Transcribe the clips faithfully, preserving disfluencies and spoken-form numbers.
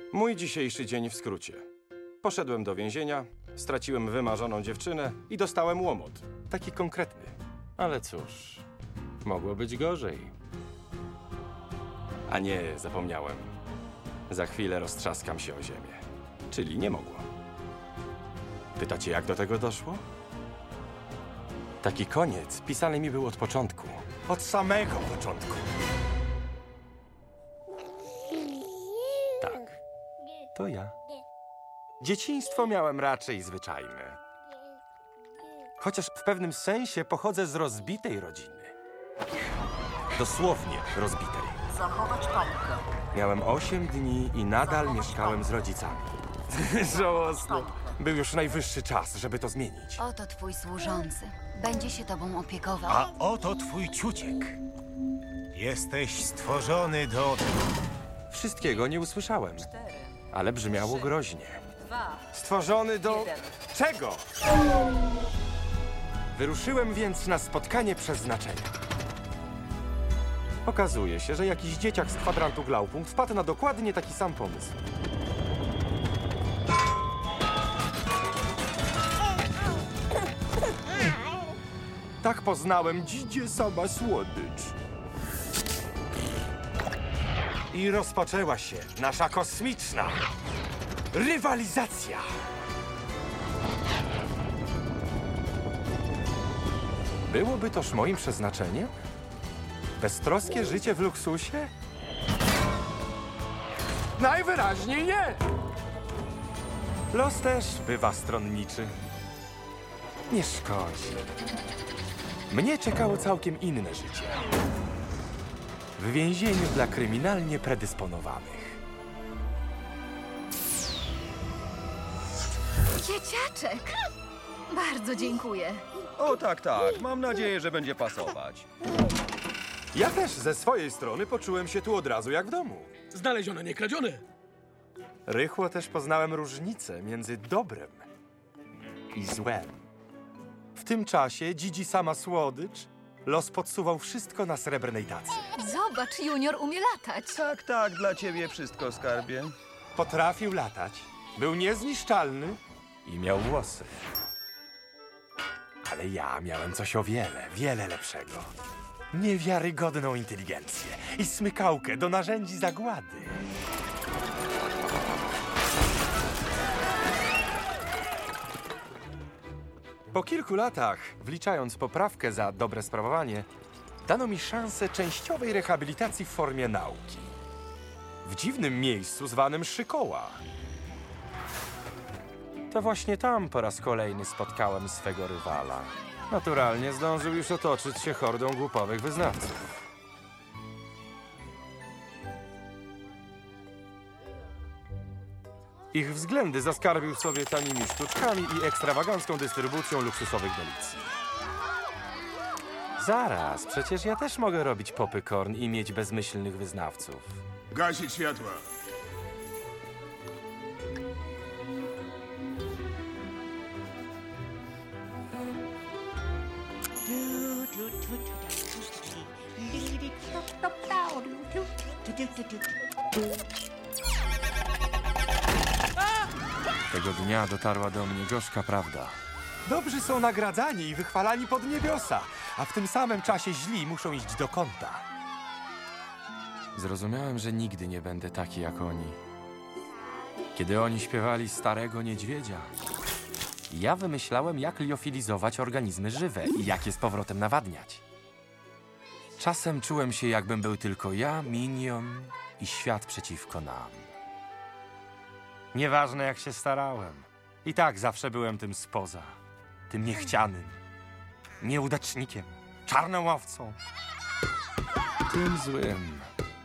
Mój dzisiejszy dzień w skrócie. Poszedłem do więzienia, straciłem wymarzoną dziewczynę i dostałem łomot. Taki konkretny. Ale cóż, mogło być gorzej. A nie, zapomniałem. Za chwilę roztrzaskam się o ziemię. Czyli nie mogło. Pytacie, jak do tego doszło? Taki koniec pisany mi był od początku. Od samego początku. Tak, to ja. Dzieciństwo miałem raczej zwyczajne. Chociaż w pewnym sensie pochodzę z rozbitej rodziny. Dosłownie rozbitej. Zachować panikę. Miałem osiem dni i nadal mieszkałem z rodzicami. Żałosne. Był już najwyższy czas, żeby to zmienić. Oto twój służący. Będzie się tobą opiekował. A oto twój ciuciek. Jesteś stworzony do... Wszystkiego nie usłyszałem, ale brzmiało groźnie. Dwa. Stworzony do... Jeden. czego? Wyruszyłem więc na spotkanie przeznaczenia. Okazuje się, że jakiś dzieciak z kwadrantu Glaupunkt wpadł na dokładnie taki sam pomysł. Tak poznałem dzidzie sama słodycz. I rozpoczęła się nasza kosmiczna rywalizacja. Byłoby toż moim przeznaczeniem? Beztroskie życie w luksusie? Najwyraźniej nie! Los też bywa stronniczy. Nie szkodzi. Mnie czekało całkiem inne życie. W więzieniu dla kryminalnie predysponowanych. Dzieciaczek! Bardzo dziękuję. O tak, tak. Mam nadzieję, że będzie pasować. Ja też ze swojej strony poczułem się tu od razu jak w domu. Znalezione, nie kradzione. Rychło też poznałem różnicę między dobrem i złem. W tym czasie dzidzi sama słodycz, los podsuwał wszystko na srebrnej tacy. Zobacz, Junior umie latać. Tak, tak, dla ciebie wszystko, skarbie. Potrafił latać, był niezniszczalny i miał włosy. Ale ja miałem coś o wiele, wiele lepszego. Niewiarygodną inteligencję i smykałkę do narzędzi zagłady. Po kilku latach, wliczając poprawkę za dobre sprawowanie, dano mi szansę częściowej rehabilitacji w formie nauki. W dziwnym miejscu zwanym Szykoła. To właśnie tam po raz kolejny spotkałem swego rywala. Naturalnie zdążył już otoczyć się hordą głupowych wyznawców. Ich względy zaskarbił sobie tanimi sztuczkami i ekstrawagancką dystrybucją luksusowych delicji. Zaraz, przecież ja też mogę robić popcorn i mieć bezmyślnych wyznawców. Gasić światła. Tego dnia dotarła do mnie gorzka prawda. Dobrzy są nagradzani i wychwalani pod niebiosa, a w tym samym czasie źli muszą iść do kąta. Zrozumiałem, że nigdy nie będę taki jak oni. Kiedy oni śpiewali Starego Niedźwiedzia, ja wymyślałem, jak liofilizować organizmy żywe i jak je z powrotem nawadniać. Czasem czułem się, jakbym był tylko ja, Minion i świat przeciwko nam. Nieważne, jak się starałem. I tak zawsze byłem tym spoza. Tym niechcianym. Nieudacznikiem. Czarną owcą. Tym złym.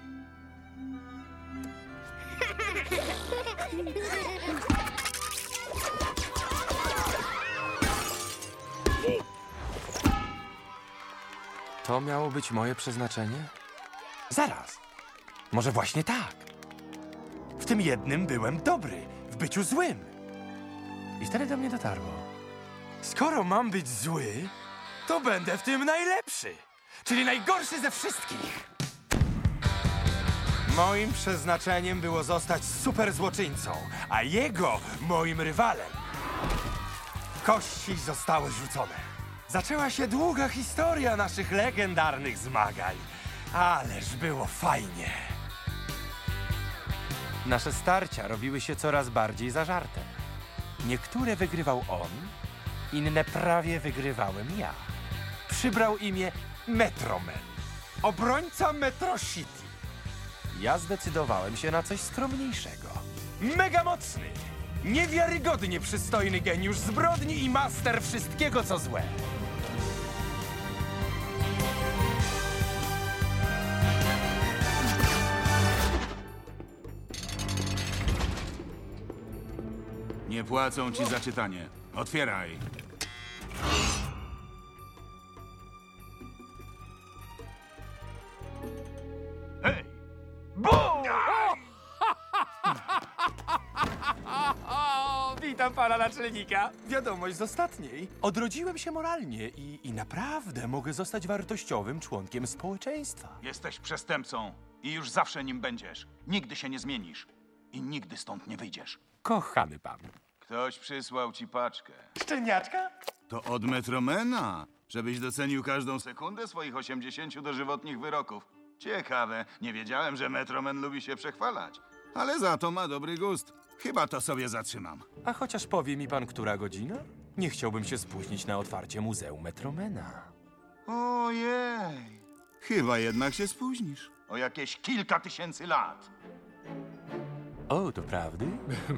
To miało być moje przeznaczenie? Zaraz. Może właśnie tak. W tym jednym byłem dobry, w byciu złym. I wtedy do mnie dotarło. Skoro mam być zły, to będę w tym najlepszy, czyli najgorszy ze wszystkich. Moim przeznaczeniem było zostać super złoczyńcą, a jego moim rywalem. Kości zostały rzucone. Zaczęła się długa historia naszych legendarnych zmagań. Ależ było fajnie. Nasze starcia robiły się coraz bardziej zażarte. Niektóre wygrywał on, inne prawie wygrywałem ja. Przybrał imię Metroman, obrońca Metro City. Ja zdecydowałem się na coś skromniejszego. Mega mocny, niewiarygodnie przystojny geniusz zbrodni i master wszystkiego, co złe. Nie płacą ci za czytanie. Otwieraj. Hej! Witam pana naczelnika. Wiadomość z ostatniej. Odrodziłem się moralnie i, i naprawdę mogę zostać wartościowym członkiem społeczeństwa. Jesteś przestępcą i już zawsze nim będziesz. Nigdy się nie zmienisz. I nigdy stąd nie wyjdziesz. Kochany pan. Ktoś przysłał ci paczkę. Szczeniaczka? To od Metromana, żebyś docenił każdą sekundę swoich osiemdziesięciu dożywotnich wyroków. Ciekawe, nie wiedziałem, że Metroman lubi się przechwalać. Ale za to ma dobry gust. Chyba to sobie zatrzymam. A chociaż powie mi pan, która godzina? Nie chciałbym się spóźnić na otwarcie Muzeum Metromana. Ojej. Chyba jednak się spóźnisz. O jakieś kilka tysięcy lat. O, to prawdy?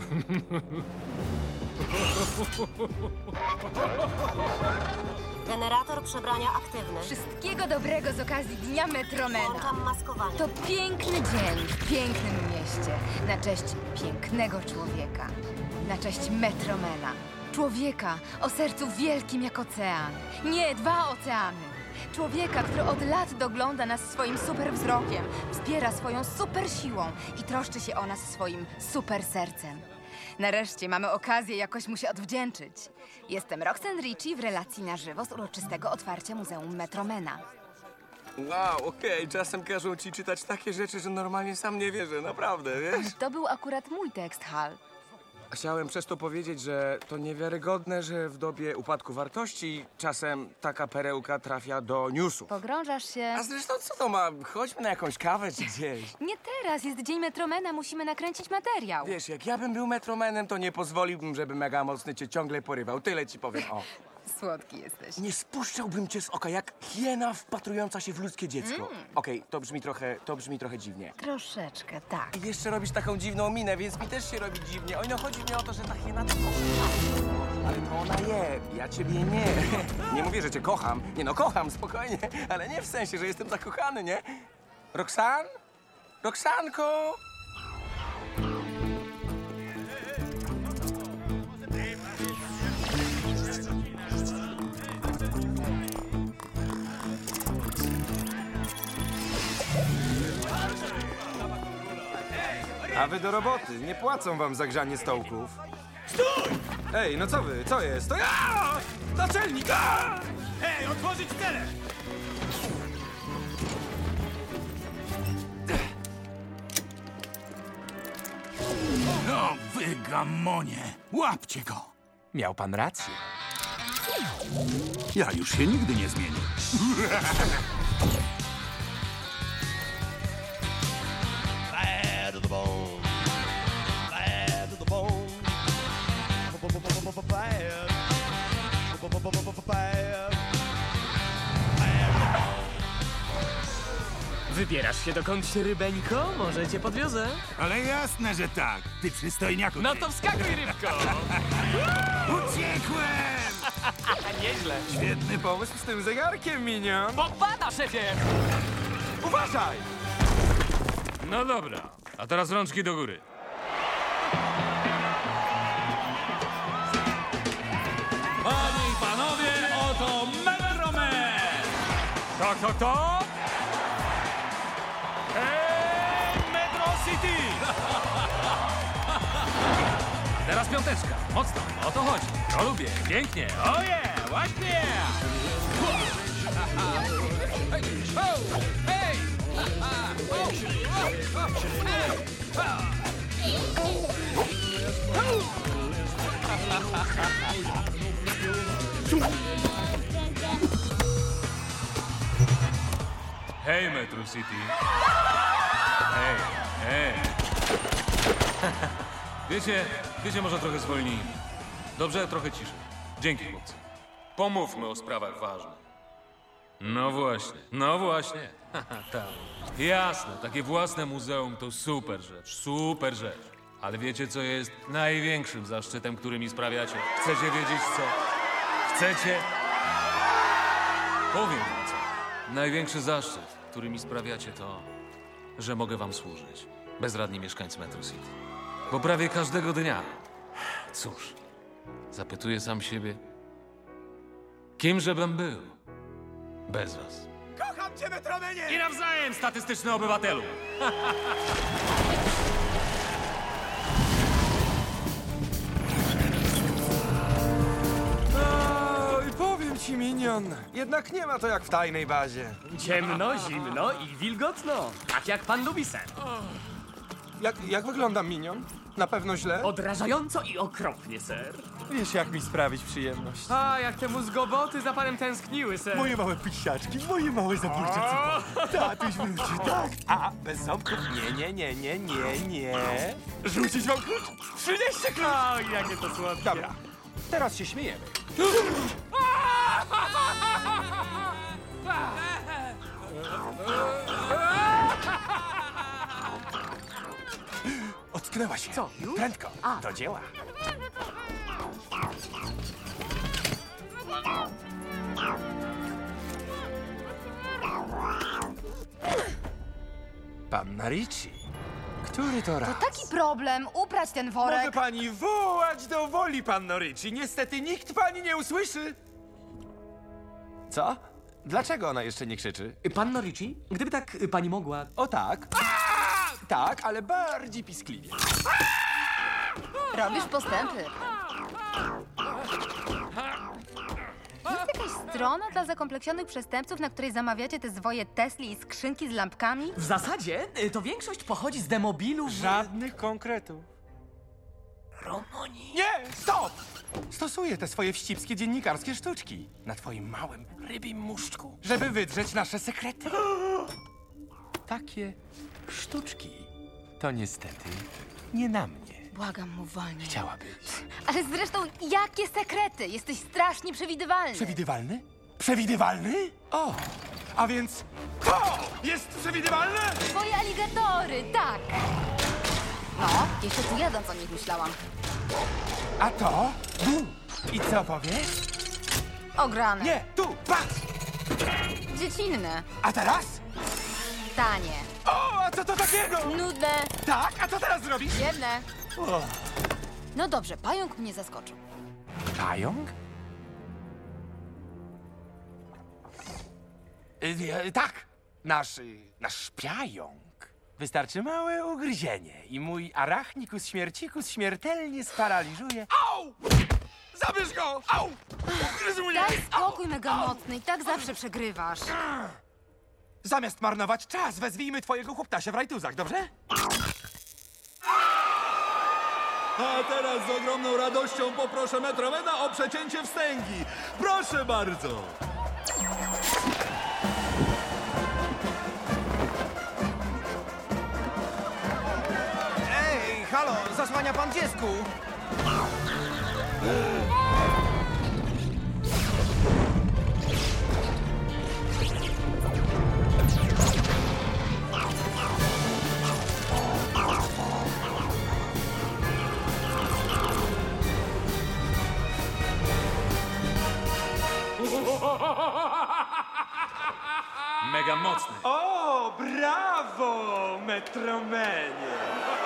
Generator przebrania aktywny. Wszystkiego dobrego z okazji Dnia Metromena. Włączam maskowanie. To piękny dzień w pięknym mieście. Na cześć pięknego człowieka. Na cześć Metromena. Człowieka o sercu wielkim jak ocean. Nie, dwa oceany. Człowieka, który od lat dogląda nas swoim super wzrokiem, wspiera swoją super siłą i troszczy się o nas swoim super sercem. Nareszcie mamy okazję jakoś mu się odwdzięczyć. Jestem Roxanne Ritchie w relacji na żywo z uroczystego otwarcia Muzeum Metromena. Wow, okej, czasem każą ci czytać takie rzeczy, że normalnie sam nie wierzę, naprawdę, wiesz? To był akurat mój tekst, Hal. Chciałem przez to powiedzieć, że to niewiarygodne, że w dobie upadku wartości czasem taka perełka trafia do newsów. Pogrążasz się... A zresztą co to ma? Chodźmy na jakąś kawę czy gdzieś. Nie teraz, jest Dzień Metromena, musimy nakręcić materiał. Wiesz, jak ja bym był metromenem, to nie pozwoliłbym, żeby mega mocny cię ciągle porywał. Tyle ci powiem, o. Słodki jesteś. Nie spuszczałbym cię z oka, jak hiena wpatrująca się w ludzkie dziecko. Okej, to brzmi trochę, to brzmi trochę dziwnie. Troszeczkę, tak. I jeszcze robisz taką dziwną minę, więc mi też się robi dziwnie. Oj, no chodzi mi o to, że ta hiena to kocha. Ale to ona je, ja ciebie nie. Nie mówię, że cię kocham. Nie no, kocham, spokojnie. Ale nie w sensie, że jestem zakochany, nie? Roxanne? Roxanko! A wy do roboty, nie płacą wam za grzanie stołków. Stój! Ej, no co wy, co jest? To ja! Naczelnik! A! Hej, otworzyć cele! No, wy gamonie! Łapcie go! Miał pan rację. Ja już się nigdy nie zmienię. Bad to the bone. Bad to the bone. Bad. Bad. Wybierasz się dokądś, rybeńko? Może cię podwiozę? Ale jasne, że tak. Ty przystojniaku. No ty. to wskakuj, rybko! Uciekłem! Nieźle. Świetny pomysł z tym zegarkiem, minion. Popada, szefie! Uważaj! No dobra, a teraz rączki do góry. Panie i panowie, oto Metroman! To, to, to? Eee, Metro City! Teraz piąteczka, mocno, o to chodzi. To lubię, pięknie, oje, ładnie! Hej, ho, hej! Hej, Metro City. Hej, hej. Wiecie, wiecie, może trochę zwolnijmy. Dobrze, trochę ciszej. Dzięki, chłopcy. Pomówmy o sprawach ważnych. No właśnie, no właśnie. Tak. Jasne, takie własne muzeum to super rzecz, super rzecz. Ale wiecie, co jest największym zaszczytem, który mi sprawiacie? Chcecie wiedzieć, co? Chcecie? Powiem wam co. Największy zaszczyt, który mi sprawiacie, to, że mogę wam służyć. Bezradni mieszkańcy Metro City. Bo prawie każdego dnia, cóż, zapytuję sam siebie, kimżebym był bez was. Kocham cię, Metromenie! I nawzajem, statystyczny obywatelu! No i powiem ci, Minion, jednak nie ma to jak w tajnej bazie. Ciemno, zimno i wilgotno. Tak jak pan lubi, ser. Jak, jak wyglądam, Minion? Na pewno źle? Odrażająco i okropnie, ser. Wiesz, jak mi sprawić przyjemność. A, jak te mózgoboty za panem tęskniły, ser. Moje małe pisiaczki, moje małe zabójcze cypy. Tatuś wróci, tak? A, bez ząbków? Nie, nie, nie, nie, nie, nie. Rzucić wam klucz? Przynieście klucz! O, jakie to słodkie. Dobra, teraz się śmiejemy. Ocknęła się. Co, już? Prędko, do dzieła. Panna Ricci, który to raz? Taki problem, uprać ten worek. Może pani wołać do woli, panno Ricci. Niestety nikt pani nie usłyszy. Co? Dlaczego ona jeszcze nie krzyczy? Panno Ricci, gdyby tak y, pani mogła... O tak. Tak, ale bardziej piskliwie. Robisz postępy. Jest jakaś strona dla zakompleksionych przestępców, na której zamawiacie te zwoje Tesli i skrzynki z lampkami? W zasadzie y, to większość pochodzi z demobilów... Żadnych konkretów. Romoni. Nie, stop! Stosuję te swoje wścibskie dziennikarskie sztuczki na twoim małym rybim muszczku, żeby wydrzeć nasze sekrety. Takie sztuczki to niestety nie na mnie. Błagam, mów wolniej. Chciałabyś. Ale zresztą, jakie sekrety? Jesteś strasznie przewidywalny. Przewidywalny? Przewidywalny? O, a więc to jest przewidywalne? Twoje aligatory, tak. No, jeszcze tu jadąc o nich myślałam. A to? Tu. I co powiesz? Ograne. Nie, tu, patrz! Dziecinne. A teraz? Tanie. O, a co to takiego? Nudne. Tak, a co teraz zrobisz? Jedne. O. No dobrze, pająk mnie zaskoczył. Pająk? Y, y, tak, nasz, y, nasz pająk. Wystarczy małe ugryzienie i mój arachnikus śmiercikus śmiertelnie sparaliżuje. Au! Zabierz go! Au! Ugryzł mnie! Daj spokój, mega mocny, i tak zawsze przegrywasz. Zamiast marnować czas, wezwijmy twojego chłoptasia w rajtuzach, dobrze? A teraz z ogromną radością poproszę Metromena o przecięcie wstęgi. Proszę bardzo. Ej, halo, zasłania pan dziecku. Mega mocny. O, brawo, Metromenie!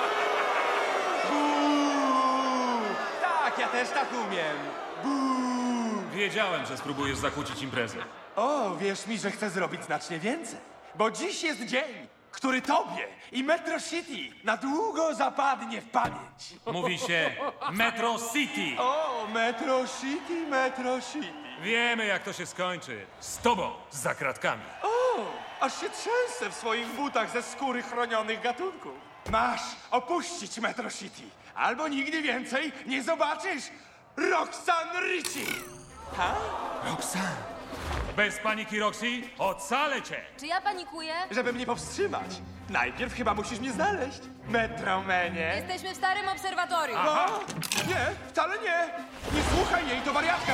Buu! Tak, ja też tak umiem. Buu! Wiedziałem, że spróbujesz zakłócić imprezę. O, wierz mi, że chcę zrobić znacznie więcej. Bo dziś jest dzień, który tobie i Metro City na długo zapadnie w pamięć. Mówi się Metro City. O, Metro City, Metro City. Wiemy, jak to się skończy. Z tobą, za kratkami. O, Aż się trzęsę w swoich butach ze skóry chronionych gatunków. Masz opuścić Metro City, albo nigdy więcej nie zobaczysz Roxanne Ritchie. Ha? Roxanne! Bez paniki, Roxy, ocalę cię! Czy ja panikuję? Żeby mnie powstrzymać, najpierw chyba musisz mnie znaleźć. Metromenie. Jesteśmy w starym obserwatorium. A, nie, wcale nie. Nie słuchaj jej, to wariatka.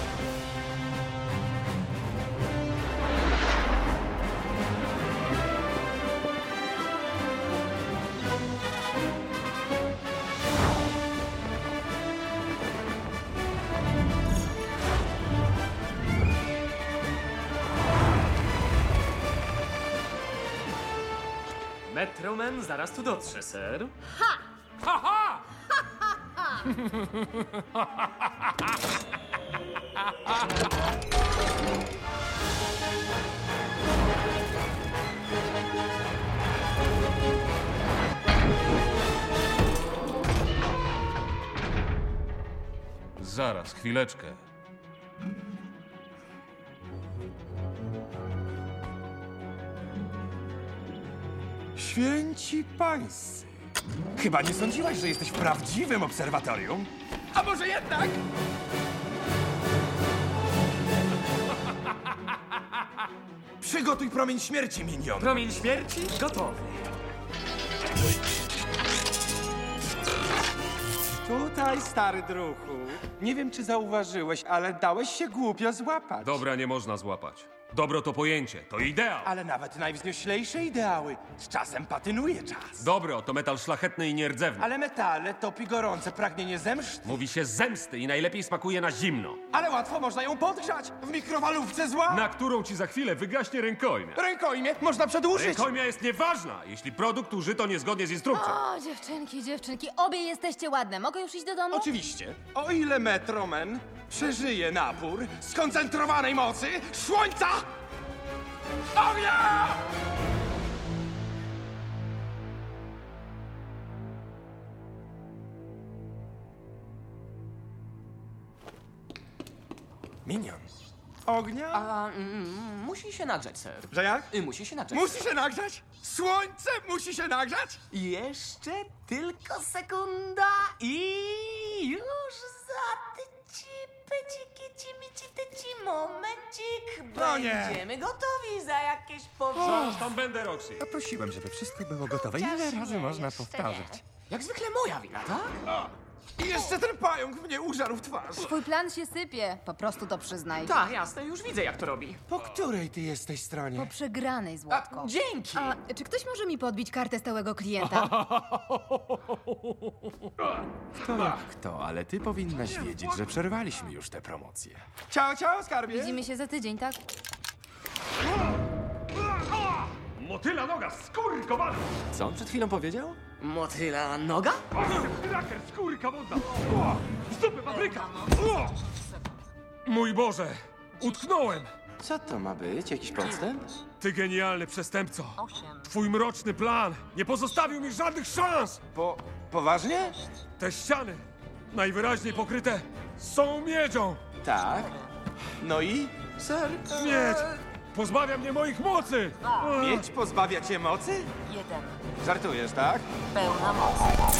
Metroman zaraz tu dotrze, ser. Zaraz, chwileczkę. Święci pańscy. Chyba nie sądziłaś, że jesteś w prawdziwym obserwatorium? A może jednak? Przygotuj promień śmierci, minion. Promień śmierci gotowy. Tutaj, stary druhu. Nie wiem, czy zauważyłeś, ale dałeś się głupio złapać. Dobra nie można złapać. Dobro to pojęcie, to ideał. Ale nawet najwznioślejsze ideały z czasem patynuje czas. Dobro to metal szlachetny i nierdzewny. Ale metale topi gorące pragnienie zemsty. Mówi się zemsty i najlepiej smakuje na zimno. Ale łatwo można ją podgrzać w mikrofalówce zła. Na którą ci za chwilę wygaśnie rękojmia. Rękojmie można przedłużyć. Rękojmia jest nieważna, jeśli produkt użyto niezgodnie z instrukcją. O, dziewczynki, dziewczynki, obie jesteście ładne. Mogę już iść do domu? Oczywiście. O ile Metroman przeżyje napór skoncentrowanej mocy słońca ognia! Minion. Ognia? A, mm, musi się nagrzać, ser. Że jak? Y, Musi się nagrzać. Musi się nagrzać? Słońce musi się nagrzać? Jeszcze tylko sekunda i już za tyci, pyci, kici, mici, tyci, momencik. No nie. Będziemy gotowi za jakieś powrót. Zaraz tam będę, Roxy. Prosiłem, żeby wszystko było gotowe. Ile razy można powtarzać? Jak zwykle moja wina, tak? I jeszcze ten pająk mnie użarł w twarz. Twój plan się sypie. Po prostu to przyznaj. Tak, jasne, już widzę jak to robi. Po której ty jesteś stronie? Po przegranej, Złotko. A, dzięki. A czy ktoś może mi podbić kartę stałego klienta? Kto jak kto, ale ty powinnaś wiedzieć, że przerwaliśmy już tę promocję. Ciao, ciao, skarbie. Widzimy się za tydzień, tak? Motyla noga, skurkowana! Co on przed chwilą powiedział? Motyla noga? Raker, skórka wodna! O, zupy papryka! O! Mój Boże, utknąłem! Co to ma być? Jakiś podstęp? Ty genialny przestępco! Twój mroczny plan nie pozostawił mi żadnych szans! Po... poważnie? Te ściany, najwyraźniej pokryte, są miedzią! Tak. No i? Ser? Miedź! Pozbawia mnie moich mocy! Miedź pozbawia cię mocy? Jeden. Żartujesz, tak? Pełna moc.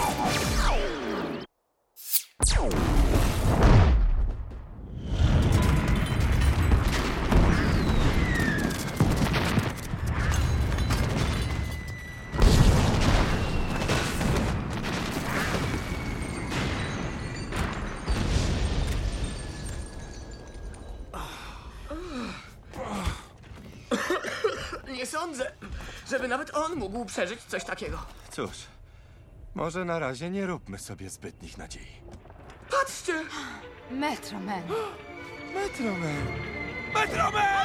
Nie sądzę, żeby nawet on mógł przeżyć coś takiego. Cóż, może na razie nie róbmy sobie zbytnich nadziei. Patrzcie! Metroman. Metroman! Metroman!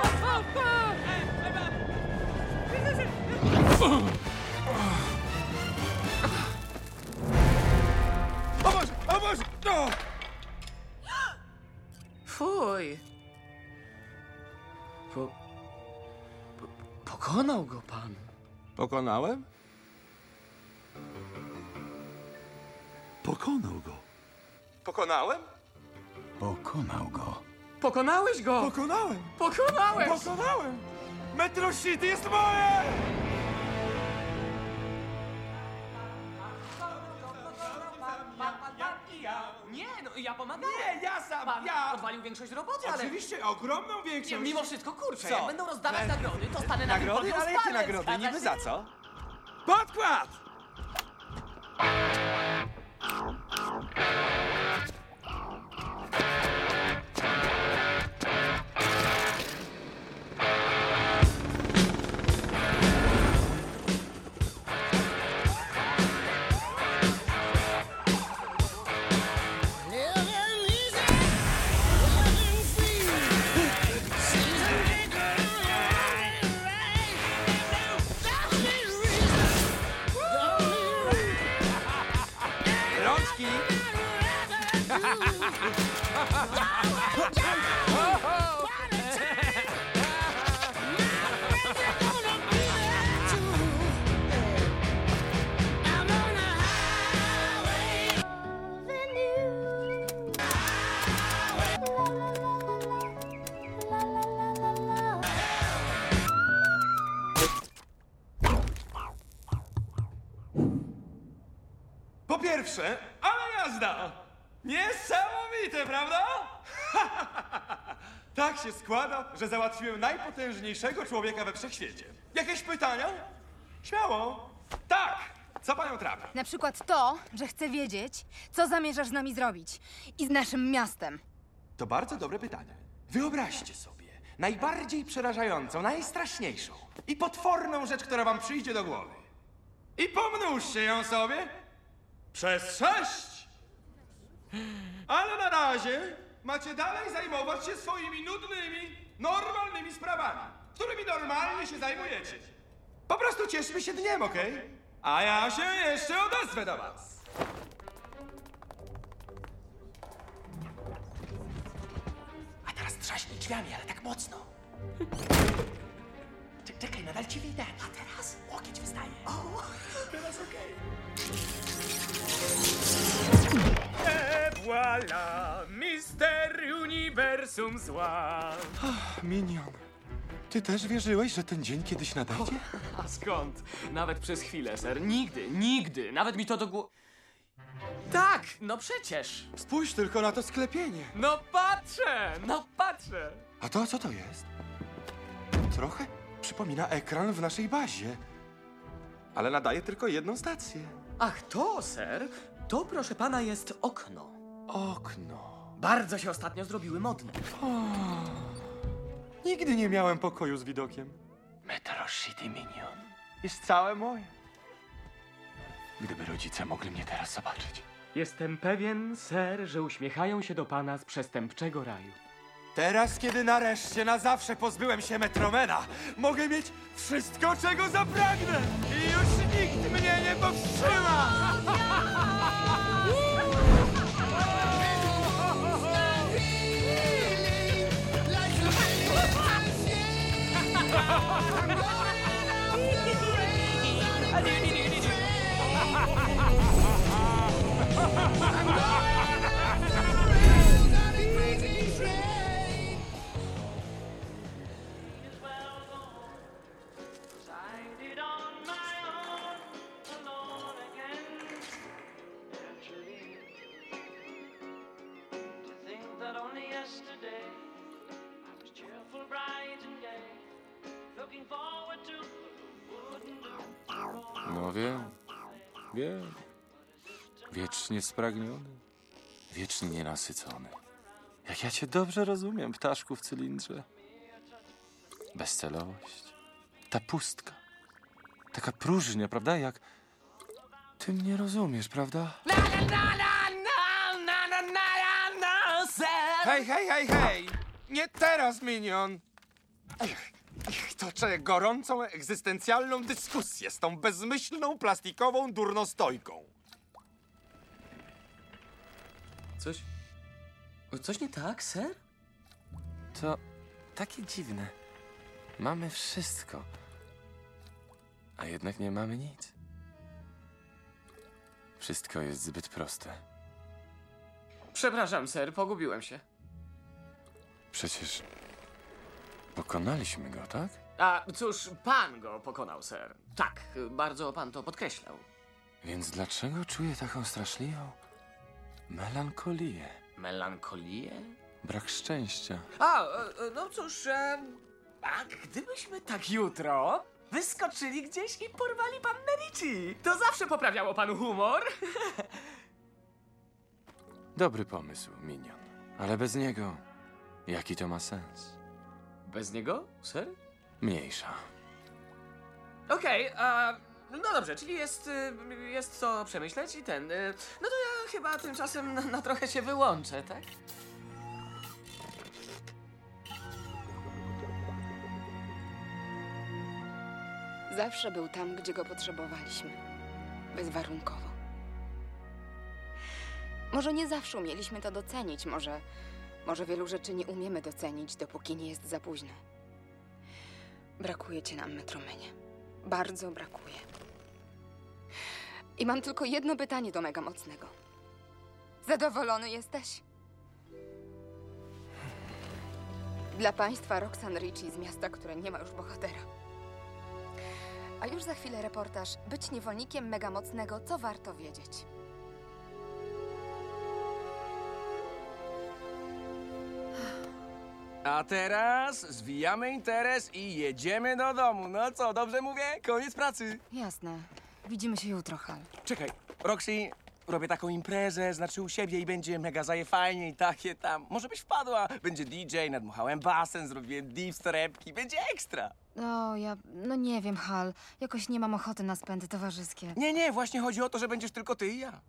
O Boże! O Boże! No! Fuj. Po... po... Pokonał go pan. Pokonałem? Pokonał go. Pokonałem? Pokonał go. Pokonałeś go! Pokonałem! Pokonałeś! Pokonałem! Metro City jest moje! Nie, no ja pomagam. Nie, ja sam, Pan ja! odwalił większość roboty, ale... Oczywiście, ogromną większość. Mimo wszystko, kurczę, Co? jak będą rozdawać nagrody, to stanę na Nagrody? tym podium Ale z jakie palec, nagrody? zgadza Niby się? za co? Podkład! Rączki! Po pierwsze, ale jazda! Niesamowite, prawda? Tak się składa, że załatwiłem najpotężniejszego człowieka we wszechświecie. Jakieś pytania? Śmiało. Tak! Co panią trapi? Na przykład to, że chcę wiedzieć, co zamierzasz z nami zrobić. I z naszym miastem. To bardzo dobre pytanie. Wyobraźcie sobie najbardziej przerażającą, najstraszniejszą i potworną rzecz, która wam przyjdzie do głowy. I pomnóżcie ją sobie przez sześć. Ale na razie macie dalej zajmować się swoimi nudnymi, normalnymi sprawami, którymi normalnie się zajmujecie. Po prostu cieszmy się dniem, okej? A ja się jeszcze odezwę do was. A teraz trzaśnij drzwiami, ale tak mocno. Czek- Czekaj, nadal ci widać. A teraz łokieć wystaje. O, teraz okej. E voilà, mister Uniwersum zła. Minion, ty też wierzyłeś, że ten dzień kiedyś nadejdzie? A skąd? Nawet przez chwilę, ser. Nigdy, nigdy. Nawet mi to do głowy... Tak, no przecież. Spójrz tylko na to sklepienie. No patrzę, no patrzę. A to co to jest? Trochę przypomina ekran w naszej bazie. Ale nadaje tylko jedną stację. Ach, to, ser, to proszę pana jest okno. Okno. Bardzo się ostatnio zrobiły modne. Nigdy nie miałem pokoju z widokiem. Metro City Minion jest całe moje. Gdyby rodzice mogli mnie teraz zobaczyć. Jestem pewien, ser, że uśmiechają się do pana z przestępczego raju. Teraz, kiedy nareszcie na zawsze pozbyłem się Metromena, mogę mieć wszystko, czego zapragnę! I już nikt mnie nie powstrzyma! No wiem, wiem. Wiecznie spragniony, wiecznie nienasycony. Jak ja cię dobrze rozumiem, ptaszku w cylindrze. Bezcelowość, ta pustka, taka próżnia, prawda? Jak ty mnie rozumiesz, prawda? Na, na, na, na, na, na, na, na, na, ser. Hej, hej, hej, hej! Nie teraz, Minion! Ech, ech, toczę gorącą, egzystencjalną dyskusję z tą bezmyślną, plastikową durnostojką. Coś... Coś nie tak, ser? To takie dziwne. Mamy wszystko, a jednak nie mamy nic. Wszystko jest zbyt proste. Przepraszam, ser, pogubiłem się. Przecież pokonaliśmy go, tak? A cóż, pan go pokonał, ser. Tak, bardzo pan to podkreślał. Więc dlaczego czuję taką straszliwą melankolię? Melankolię? Brak szczęścia. A, e, no cóż, e, a gdybyśmy tak jutro wyskoczyli gdzieś i porwali pannę Ricci, to zawsze poprawiało panu humor. Dobry pomysł, Minion. Ale bez niego, jaki to ma sens? Bez niego, ser? Mniejsza. Okej, a no dobrze, czyli jest, y, jest co przemyśleć i ten. y, No to ja chyba tymczasem na, na trochę się wyłączę, tak? Zawsze był tam, gdzie go potrzebowaliśmy. Bezwarunkowo. Może nie zawsze umieliśmy to docenić, może, może wielu rzeczy nie umiemy docenić, dopóki nie jest za późno. Brakuje cię nam, Metromenie. Bardzo brakuje. I mam tylko jedno pytanie do Mega Mocnego. Zadowolony jesteś? Dla państwa Roxanne Ricci z miasta, które nie ma już bohatera. A już za chwilę reportaż Być niewolnikiem Mega Mocnego, co warto wiedzieć. A teraz zwijamy interes i jedziemy do domu. No co, dobrze mówię? Koniec pracy. Jasne. Widzimy się jutro, Hal. Czekaj, Roxy, robię taką imprezę, znaczy u siebie i będzie mega zaje fajnie i takie tam. Może byś wpadła. Będzie D J, nadmuchałem basen, zrobiłem deep z torebki. Będzie ekstra. No, ja... No nie wiem, Hal. Jakoś nie mam ochoty na spędy towarzyskie. Nie, nie, właśnie chodzi o to, że będziesz tylko ty i ja.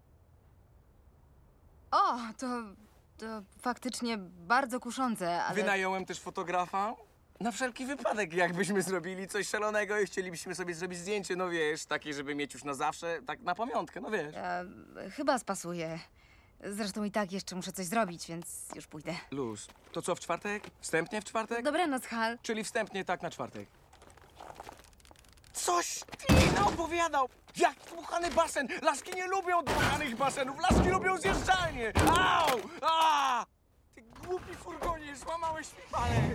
O, to... To faktycznie bardzo kuszące, ale... Wynająłem też fotografa. Na wszelki wypadek, jakbyśmy zrobili coś szalonego i chcielibyśmy sobie zrobić zdjęcie, no wiesz, takie, żeby mieć już na zawsze, tak na pamiątkę, no wiesz. E, chyba spasuje. Zresztą i tak jeszcze muszę coś zrobić, więc już pójdę. Luz. To co, w czwartek? Wstępnie w czwartek? Dobranoc, Hal. Czyli wstępnie tak na czwartek. Coś ty opowiadał! Jaki dmuchany basen! Laski nie lubią dmuchanych basenów! Laski lubią zjeżdżalnie! Au! A! Ty głupi furgonie, złamałeś mi palec!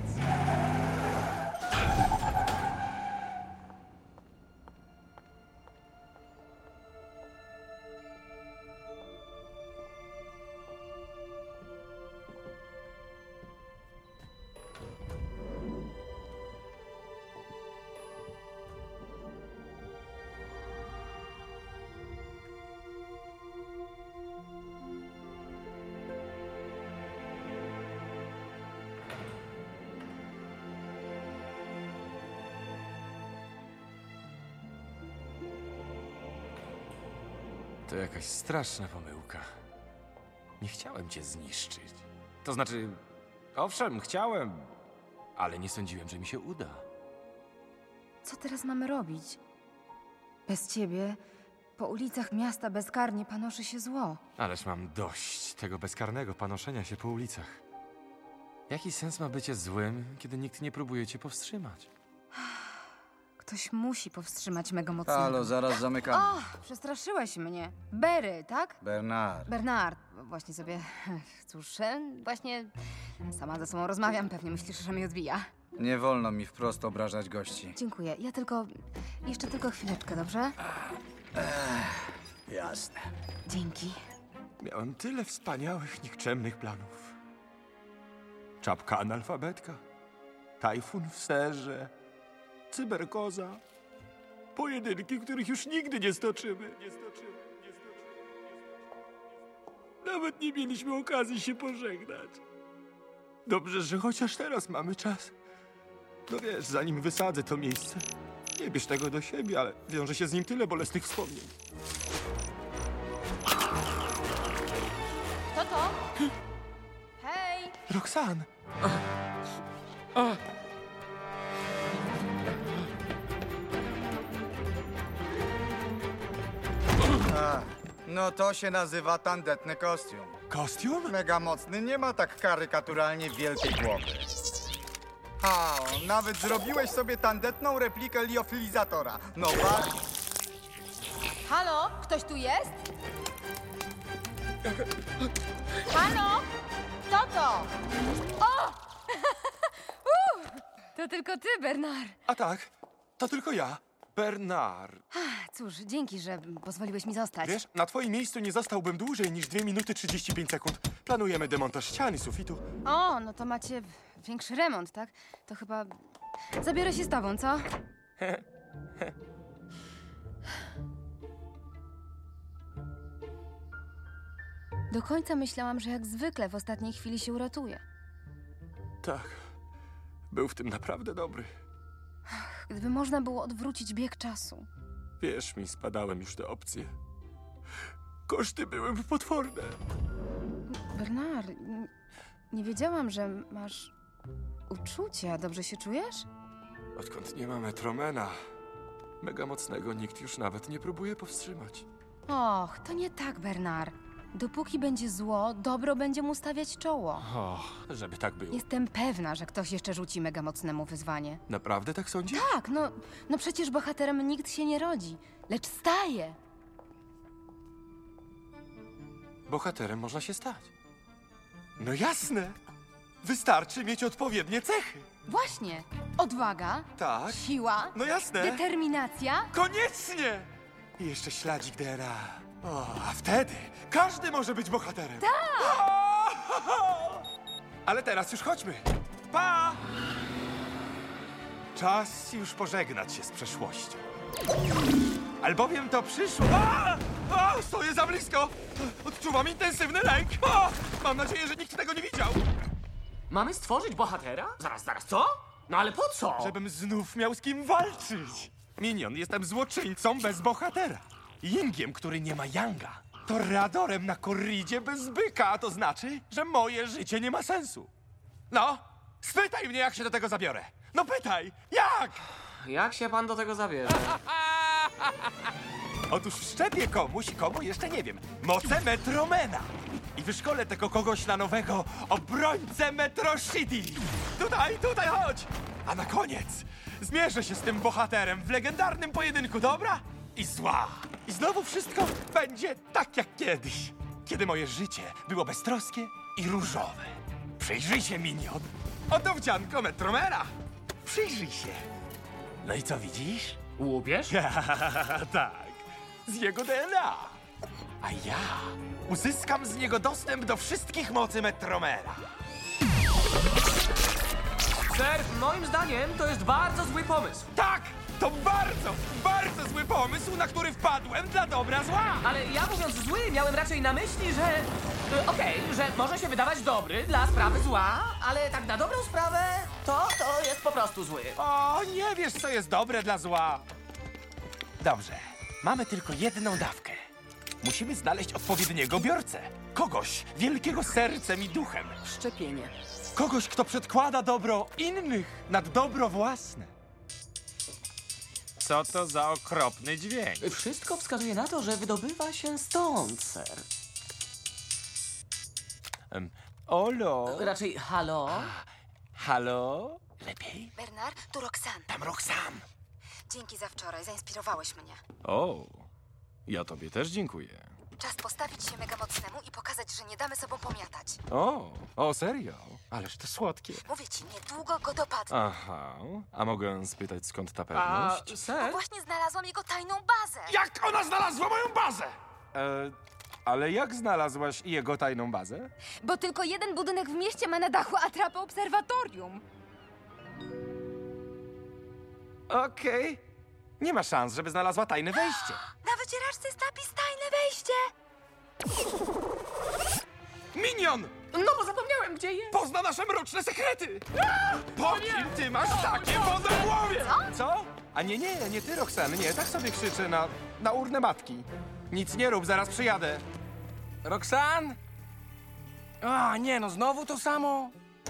To jakaś straszna pomyłka. Nie chciałem cię zniszczyć. To znaczy, owszem, chciałem, ale nie sądziłem, że mi się uda. Co teraz mamy robić? Bez ciebie po ulicach miasta bezkarnie panoszy się zło. Ależ mam dość tego bezkarnego panoszenia się po ulicach. Jaki sens ma bycie złym, kiedy nikt nie próbuje cię powstrzymać? Ktoś musi powstrzymać Mega Mocnego. Halo, zaraz zamykamy. O, przestraszyłeś mnie. Berry, tak? Bernard. Bernard. Właśnie sobie... Cóż, e, właśnie sama ze sobą rozmawiam. Pewnie myślisz, że mnie odbija. Nie wolno mi wprost obrażać gości. Dziękuję. Ja tylko... Jeszcze tylko chwileczkę, dobrze? Ech, jasne. Dzięki. Miałem tyle wspaniałych, nikczemnych planów. Czapka analfabetka, tajfun w serze, cyberkoza, pojedynki, których już nigdy nie stoczymy. Nie stoczymy, nie stoczymy, nie stoczymy. Nawet nie mieliśmy okazji się pożegnać. Dobrze, że chociaż teraz mamy czas. No wiesz, zanim wysadzę to miejsce, nie bierz tego do siebie, ale wiąże się z nim tyle bolesnych wspomnień. Kto to? Hej! Roxanne! A, no to się nazywa tandetny kostium. Kostium? Mega Mocny nie ma tak karykaturalnie wielkiej głowy. A, nawet zrobiłeś sobie tandetną replikę liofilizatora. No bardzo. Halo? Ktoś tu jest? Halo? Kto to? O! uh! To tylko ty, Bernard. A tak, to tylko ja, Bernard. Ach, cóż, dzięki, że pozwoliłeś mi zostać. Wiesz, na twoim miejscu nie zostałbym dłużej niż dwie minuty trzydzieści pięć sekund. Planujemy demontaż ścian i sufitu. O, no to macie większy remont, tak? To chyba... Zabiorę się z tobą, co? Do końca myślałam, że jak zwykle w ostatniej chwili się uratuje. Tak, był w tym naprawdę dobry. Gdyby można było odwrócić bieg czasu. Wierz mi, spadałem już te opcje. Koszty były potworne. Bernard, n- nie wiedziałam, że masz uczucia. Dobrze się czujesz? Odkąd nie ma Metromena, mega mocnego nikt już nawet nie próbuje powstrzymać. Och, to nie tak, Bernard. Dopóki będzie zło, dobro będzie mu stawiać czoło. O, żeby tak było. Jestem pewna, że ktoś jeszcze rzuci mega mocnemu wyzwanie. Naprawdę tak sądzisz? Tak, no, no przecież bohaterem nikt się nie rodzi, lecz staje. Bohaterem można się stać. No jasne. Wystarczy mieć odpowiednie cechy. Właśnie. Odwaga, Tak. siła, No jasne. determinacja. Koniecznie! I jeszcze śladzik D N A. O, a wtedy każdy może być bohaterem. Tak! Ale teraz już chodźmy. Pa! Czas już pożegnać się z przeszłością. Albowiem to przyszło... A! A! Stoję za blisko! Odczuwam intensywny lęk! A! Mam nadzieję, że nikt tego nie widział. Mamy stworzyć bohatera? Zaraz, zaraz, co? No ale po co? Żebym znów miał z kim walczyć. Minion, jestem złoczyńcą bez bohatera. Yingiem, który nie ma Yanga. Toreadorem na korridzie bez byka, a to znaczy, że moje życie nie ma sensu. No, spytaj mnie, jak się do tego zabiorę. No pytaj, jak? Jak się pan do tego zabierze? Otóż wszczepię komuś, komu jeszcze nie wiem, moce Metromena. I wyszkolę tego kogoś na nowego obrońcę Metro City. Tutaj, tutaj, chodź. A na koniec zmierzę się z tym bohaterem w legendarnym pojedynku, dobra? I zła. I znowu wszystko będzie tak jak kiedyś, kiedy moje życie było beztroskie i różowe. Przyjrzyj się, Minion. Oto wdzianko Metromena. Przyjrzyj się. No i co widzisz? Łupiesz? Tak, z jego D N A. A ja uzyskam z niego dostęp do wszystkich mocy Metromena. Ser, moim zdaniem to jest bardzo zły pomysł. Tak! To bardzo, bardzo zły pomysł, na który wpadłem dla dobra zła! Ale ja mówiąc zły, miałem raczej na myśli, że... y, Okej, że może się wydawać dobry dla sprawy zła, ale tak na dobrą sprawę to, to jest po prostu zły. O, nie wiesz, co jest dobre dla zła. Dobrze, mamy tylko jedną dawkę. Musimy znaleźć odpowiedniego biorcę. Kogoś wielkiego sercem i duchem. Szczepienie. Kogoś, kto przedkłada dobro innych nad dobro własne. Co to za okropny dźwięk? Wszystko wskazuje na to, że wydobywa się stąd, ser. Um, Olo? Raczej halo? Halo? Lepiej? Bernard, tu Roxanne. Tam Roxanne. Dzięki za wczoraj, zainspirowałeś mnie. O, ja tobie też dziękuję. Czas postawić się mega mocnemu i pokazać, że nie damy sobą pomiatać. O, o serio? Ależ to słodkie. Mówię ci, niedługo go dopadnę. Aha, a mogę spytać, skąd ta pewność? Bo ser? właśnie znalazłam jego tajną bazę. Jak ona znalazła moją bazę? E, ale jak znalazłaś jego tajną bazę? Bo tylko jeden budynek w mieście ma na dachu atrapę obserwatorium. Okej. Nie ma szans, żeby znalazła tajne wejście. Na wycieraczce jest napis tajne wejście. Minion! No bo zapomniałem, gdzie jest. Pozna nasze mroczne sekrety! Po kim ty masz takie wodę w głowie? Co? Co? A nie, nie, nie ty, Roxanne, nie, tak sobie krzyczę na, na urnę matki. Nic nie rób, zaraz przyjadę. Roxanne? A, nie no, znowu to samo?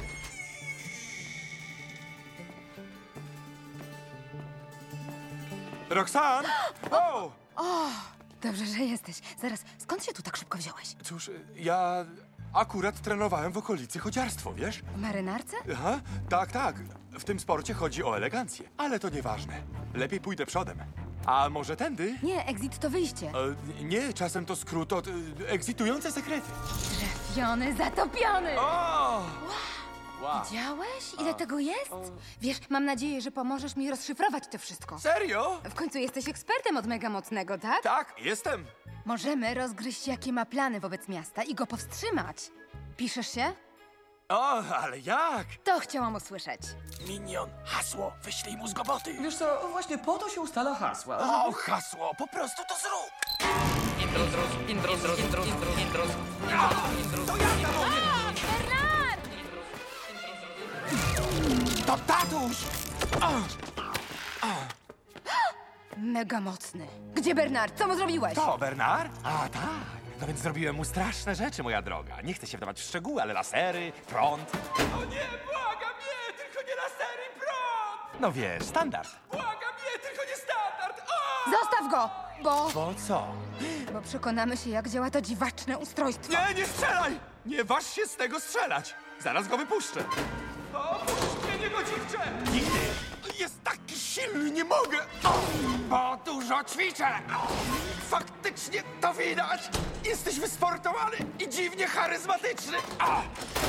Roxanne! O! O, dobrze, że jesteś. Zaraz, skąd się tu tak szybko wziąłeś? Cóż, ja akurat trenowałem w okolicy chodziarstwo, wiesz? W marynarce? Aha, tak, tak. W tym sporcie chodzi o elegancję. Ale to nieważne. Lepiej pójdę przodem. A może tędy? Nie, exit to wyjście. E, nie, czasem to skrót od e, egzitujące sekrety. Trafiony, zatopiony. O! Widziałeś, ile tego jest? Wiesz, mam nadzieję, że pomożesz mi rozszyfrować to wszystko. Serio? W końcu jesteś ekspertem od Mega Mocnego, tak? Tak, jestem. Możemy rozgryźć, jakie ma plany wobec miasta i go powstrzymać. Piszesz się? O, ale jak? To chciałam usłyszeć. Minion, hasło, wyślij mu z goboty. Wiesz co, właśnie po to się ustala hasła. O, hasło, po prostu to zrób. Indros, Indros, Indros, Indros, Indros, Indros. To ja tam Bernard! To tatuś! Mega Mocny. Gdzie Bernard? Co mu zrobiłeś? To, Bernard? A, tak. No więc zrobiłem mu straszne rzeczy, moja droga. Nie chcę się wdawać w szczegóły, ale lasery, prąd. O nie, błagam, nie, tylko nie lasery, prąd! No wiesz, standard. Błagam, nie, tylko nie standard! O! Zostaw go! Bo... Bo co? Bo przekonamy się, jak działa to dziwaczne ustrojstwo. Nie, nie strzelaj! Nie waż się z tego strzelać! Zaraz go wypuszczę. O, puść mnie, niegodziwcze! Nigdy! Jest taki silny, nie mogę! O, bo dużo ćwiczę! O, faktycznie to widać! Jesteś wysportowany i dziwnie charyzmatyczny! O.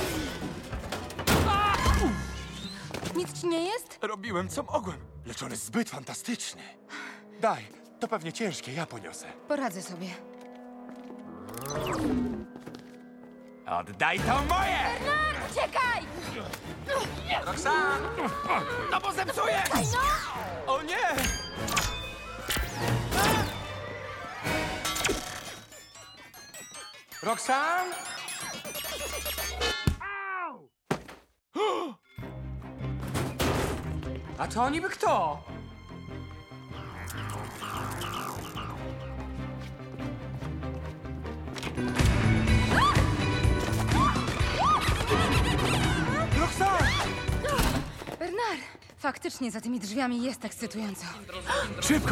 Nic ci nie jest? Robiłem, co mogłem, lecz on jest zbyt fantastyczny. Daj, to pewnie ciężkie, ja poniosę. Poradzę sobie. Oddaj to moje! Bernard, uciekaj! Roxanne! No bo zepsuję! No! O nie! Roxanne? A to niby kto? Roxanne! Bernard, faktycznie za tymi drzwiami jest ekscytująco. Szybko!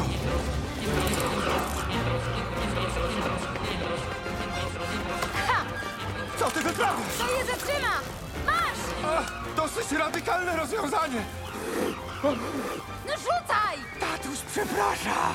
Ha! Co ty wyprawiasz? To je zatrzyma! Masz! Ach, dosyć radykalne rozwiązanie! No rzucaj! Tatuś przeprasza!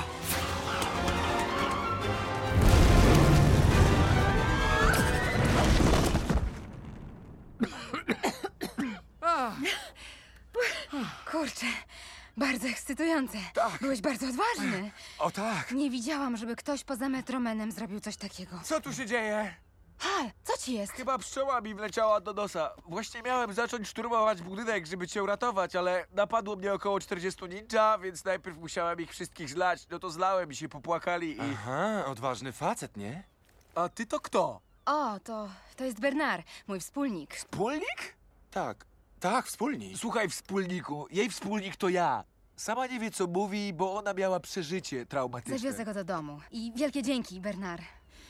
Kurczę, bardzo ekscytujące. Tak. Byłeś bardzo odważny. O tak! Nie widziałam, żeby ktoś poza Metromenem zrobił coś takiego. Co tu się dzieje? Hal, co ci jest? Chyba pszczoła mi wleciała do nosa. Właśnie miałem zacząć szturmować budynek, żeby cię uratować, ale napadło mnie około czterdziestu ninja, więc najpierw musiałem ich wszystkich zlać. No to zlałem i się popłakali i... Aha, odważny facet, nie? A ty to kto? O, to, to jest Bernard, mój wspólnik. Wspólnik? Tak, tak, wspólnik. Słuchaj, wspólniku, jej wspólnik to ja. Sama nie wie, co mówi, bo ona miała przeżycie traumatyczne. Zawiozę go do domu. I wielkie dzięki, Bernard.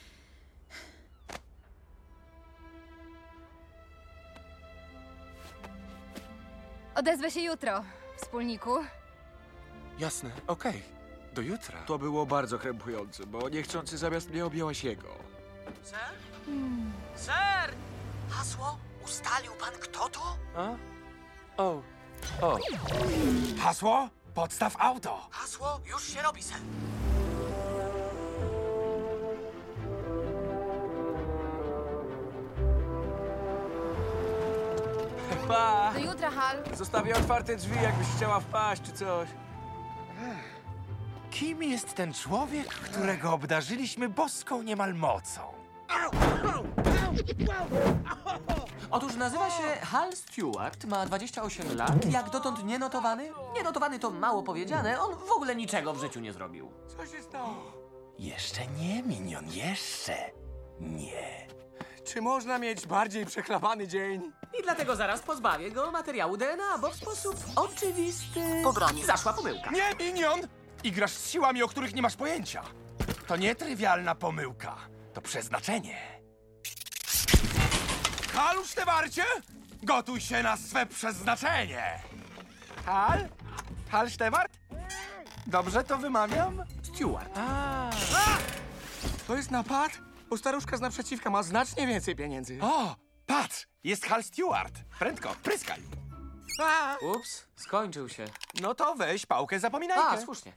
Odezwę się jutro, wspólniku. Jasne, okej. Do jutra. To było bardzo krępujące, bo niechcący zamiast mnie objęłaś jego. Ser? Ser! Hasło? Ustalił pan, kto to? A? O, o. Hasło? Podstaw auto. Hasło? Już się robi, ser. Pa! Do jutra, Hal. Zostawię otwarte drzwi, jakbyś chciała wpaść czy coś. Kim jest ten człowiek, którego obdarzyliśmy boską niemal mocą? Otóż nazywa się Hal Stewart, ma dwadzieścia osiem lat, jak dotąd nienotowany. Nienotowany to mało powiedziane, on w ogóle niczego w życiu nie zrobił. Co się stało? Jeszcze nie, Minion, jeszcze nie. Czy można mieć bardziej przechlapany dzień? I dlatego zaraz pozbawię go materiału D N A, bo w sposób oczywisty Pobronił. zaszła pomyłka. Nie, Minion! Igrasz z siłami, o których nie masz pojęcia. To nie trywialna pomyłka, to przeznaczenie. Hal, Sztewarcie! Gotuj się na swe przeznaczenie! Hal? Hal Sztewart? Dobrze to wymawiam? Stewart. A, To jest napad? Bo staruszka z naprzeciwka ma znacznie więcej pieniędzy. O, patrz! Jest Hal Stewart. Prędko, pryskaj. A! Ups, skończył się. No to weź pałkę zapominajkę. A, słusznie.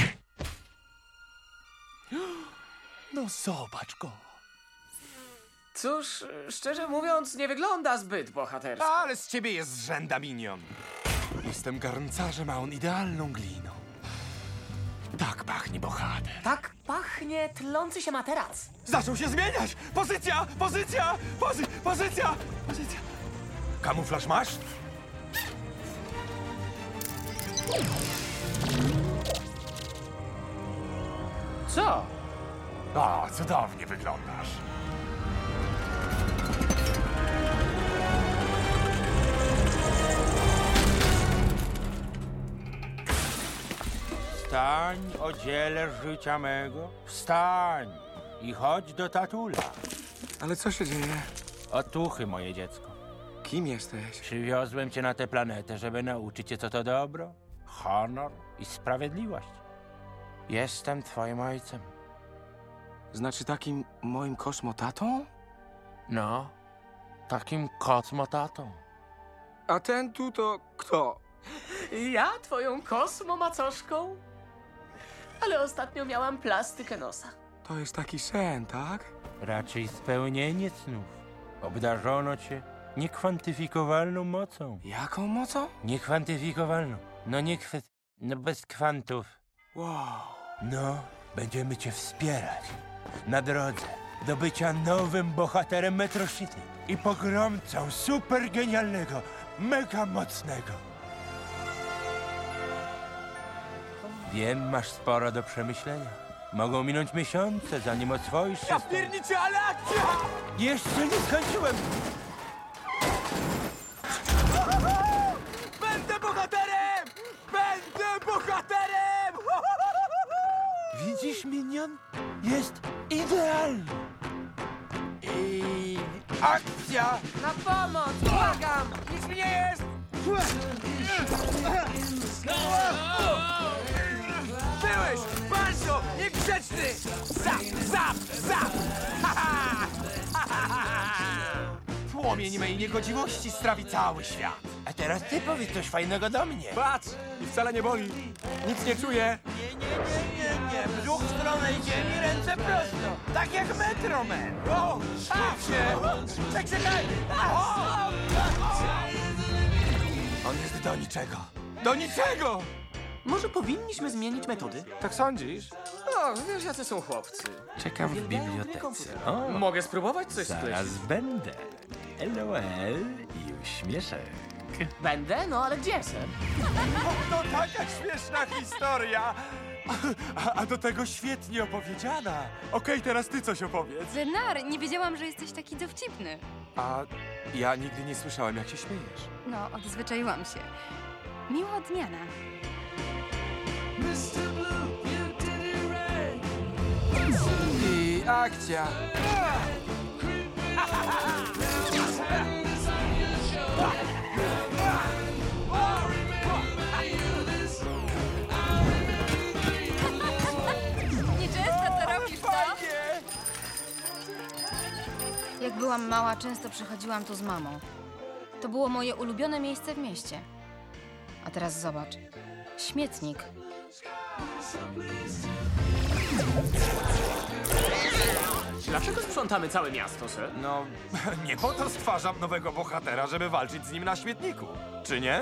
No zobacz go. Cóż, szczerze mówiąc, nie wygląda zbyt bohatersko. Ale z ciebie jest zrzęda, minion. Jestem garncarzem, a on idealną gliną. Tak pachnie bohater. Tak pachnie tlący się materac. Zaczął się zmieniać! Pozycja! Pozycja! Pozy pozycja! Pozycja! Kamuflaż masz? Co? O, cudownie wyglądasz. Wstań, o dziele życia mego. Wstań i chodź do tatula. Ale co się dzieje? Otuchy, moje dziecko. Kim jesteś? Przywiozłem cię na tę planetę, żeby nauczyć cię, co to dobro, honor i sprawiedliwość. Jestem twoim ojcem. Znaczy takim moim kosmotatą? No, takim kosmotatą. A ten tu to kto? Ja twoją kosmomacoszką? Ale ostatnio miałam plastykę nosa. To jest taki sen, tak? Raczej spełnienie snów. Obdarzono cię niekwantyfikowalną mocą. Jaką mocą? Niekwantyfikowalną. No nie kwe... No bez kwantów. Wow. No, będziemy cię wspierać na drodze do bycia nowym bohaterem Metro City i pogromcą super genialnego, mega mocnego. Wiem, masz sporo do przemyślenia. Mogą minąć miesiące, zanim oswoisz się. Ja pierniczę, ale akcja! Jeszcze nie skończyłem! Będę bohaterem! Będę bohaterem! Widzisz, minion? Jest idealny. I akcja! Na pomoc! Błagam! Nic mi nie jest! Byłeś bardzo niegrzeczny! Zap, zap, zap! Płomień mej niegodziwości strawi cały świat. A teraz ty powiedz coś fajnego do mnie. Patrz! I wcale nie boli. Nic nie czuję. Nie, nie, nie, nie, nie. Brzuch w stronę ziemi, ręce prosto. Tak jak Metroman. O! Szaf się! Czek, czekaj! O! On jest do niczego. Do niczego! Może powinniśmy zmienić metody? Tak sądzisz? No, wiesz, jacy są chłopcy. Czekam w bibliotece. O, Mogę spróbować coś zaraz sklecić? będę. LOL i uśmieszek. Będę? No, ale gdzie, ser? To taka śmieszna historia. A, a do tego świetnie opowiedziana. Okej, teraz ty coś opowiedz. Bernard, nie wiedziałam, że jesteś taki dowcipny. A ja nigdy nie słyszałem, jak się śmiejesz. No, odzwyczaiłam się. Miła odmiana. I akcja! Nieczęsto to robisz, co? Jak byłam mała, często przychodziłam tu z mamą. To było moje ulubione miejsce w mieście. A teraz zobacz. Śmietnik. Dlaczego sprzątamy całe miasto, ser? No, nie po to stwarzam nowego bohatera, żeby walczyć z nim na śmietniku. Czy nie?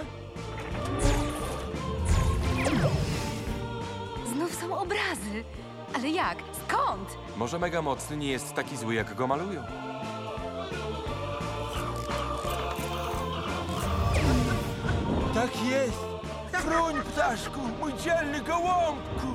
Znów są obrazy. Ale jak? Skąd? Może mega mocny nie jest taki zły, jak go malują. Tak jest. Fruń, ptaszku, mój dzielny gołąbku.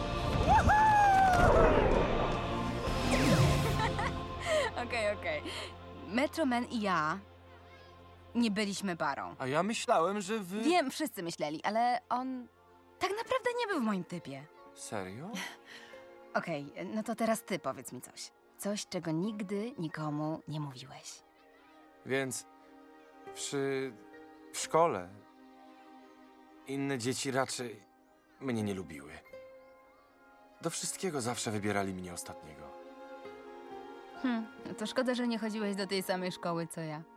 Okej, okej. Metroman i ja nie byliśmy parą. A ja myślałem, że wy... Wiem, wszyscy myśleli, ale on tak naprawdę nie był w moim typie. Serio? Okej, no to teraz ty powiedz mi coś. Coś, czego nigdy nikomu nie mówiłeś. Więc przy... w szkole inne dzieci raczej mnie nie lubiły. Do wszystkiego zawsze wybierali mnie ostatniego. Hm, no to szkoda, że nie chodziłeś do tej samej szkoły, co ja.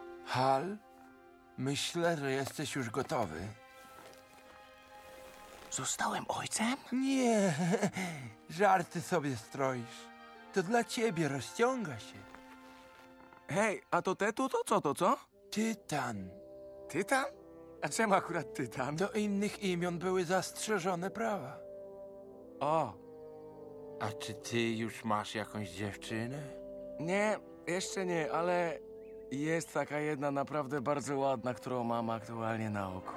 Hal, myślę, że jesteś już gotowy. Zostałem ojcem? Nie, żarty sobie stroisz. To dla ciebie rozciąga się. Hej, a to te tu to co to, co? Tytan. Tytan? A czemu akurat tytan? Do innych imion były zastrzeżone prawa. O. A czy ty już masz jakąś dziewczynę? Nie, jeszcze nie, ale jest taka jedna naprawdę bardzo ładna, którą mam aktualnie na oku.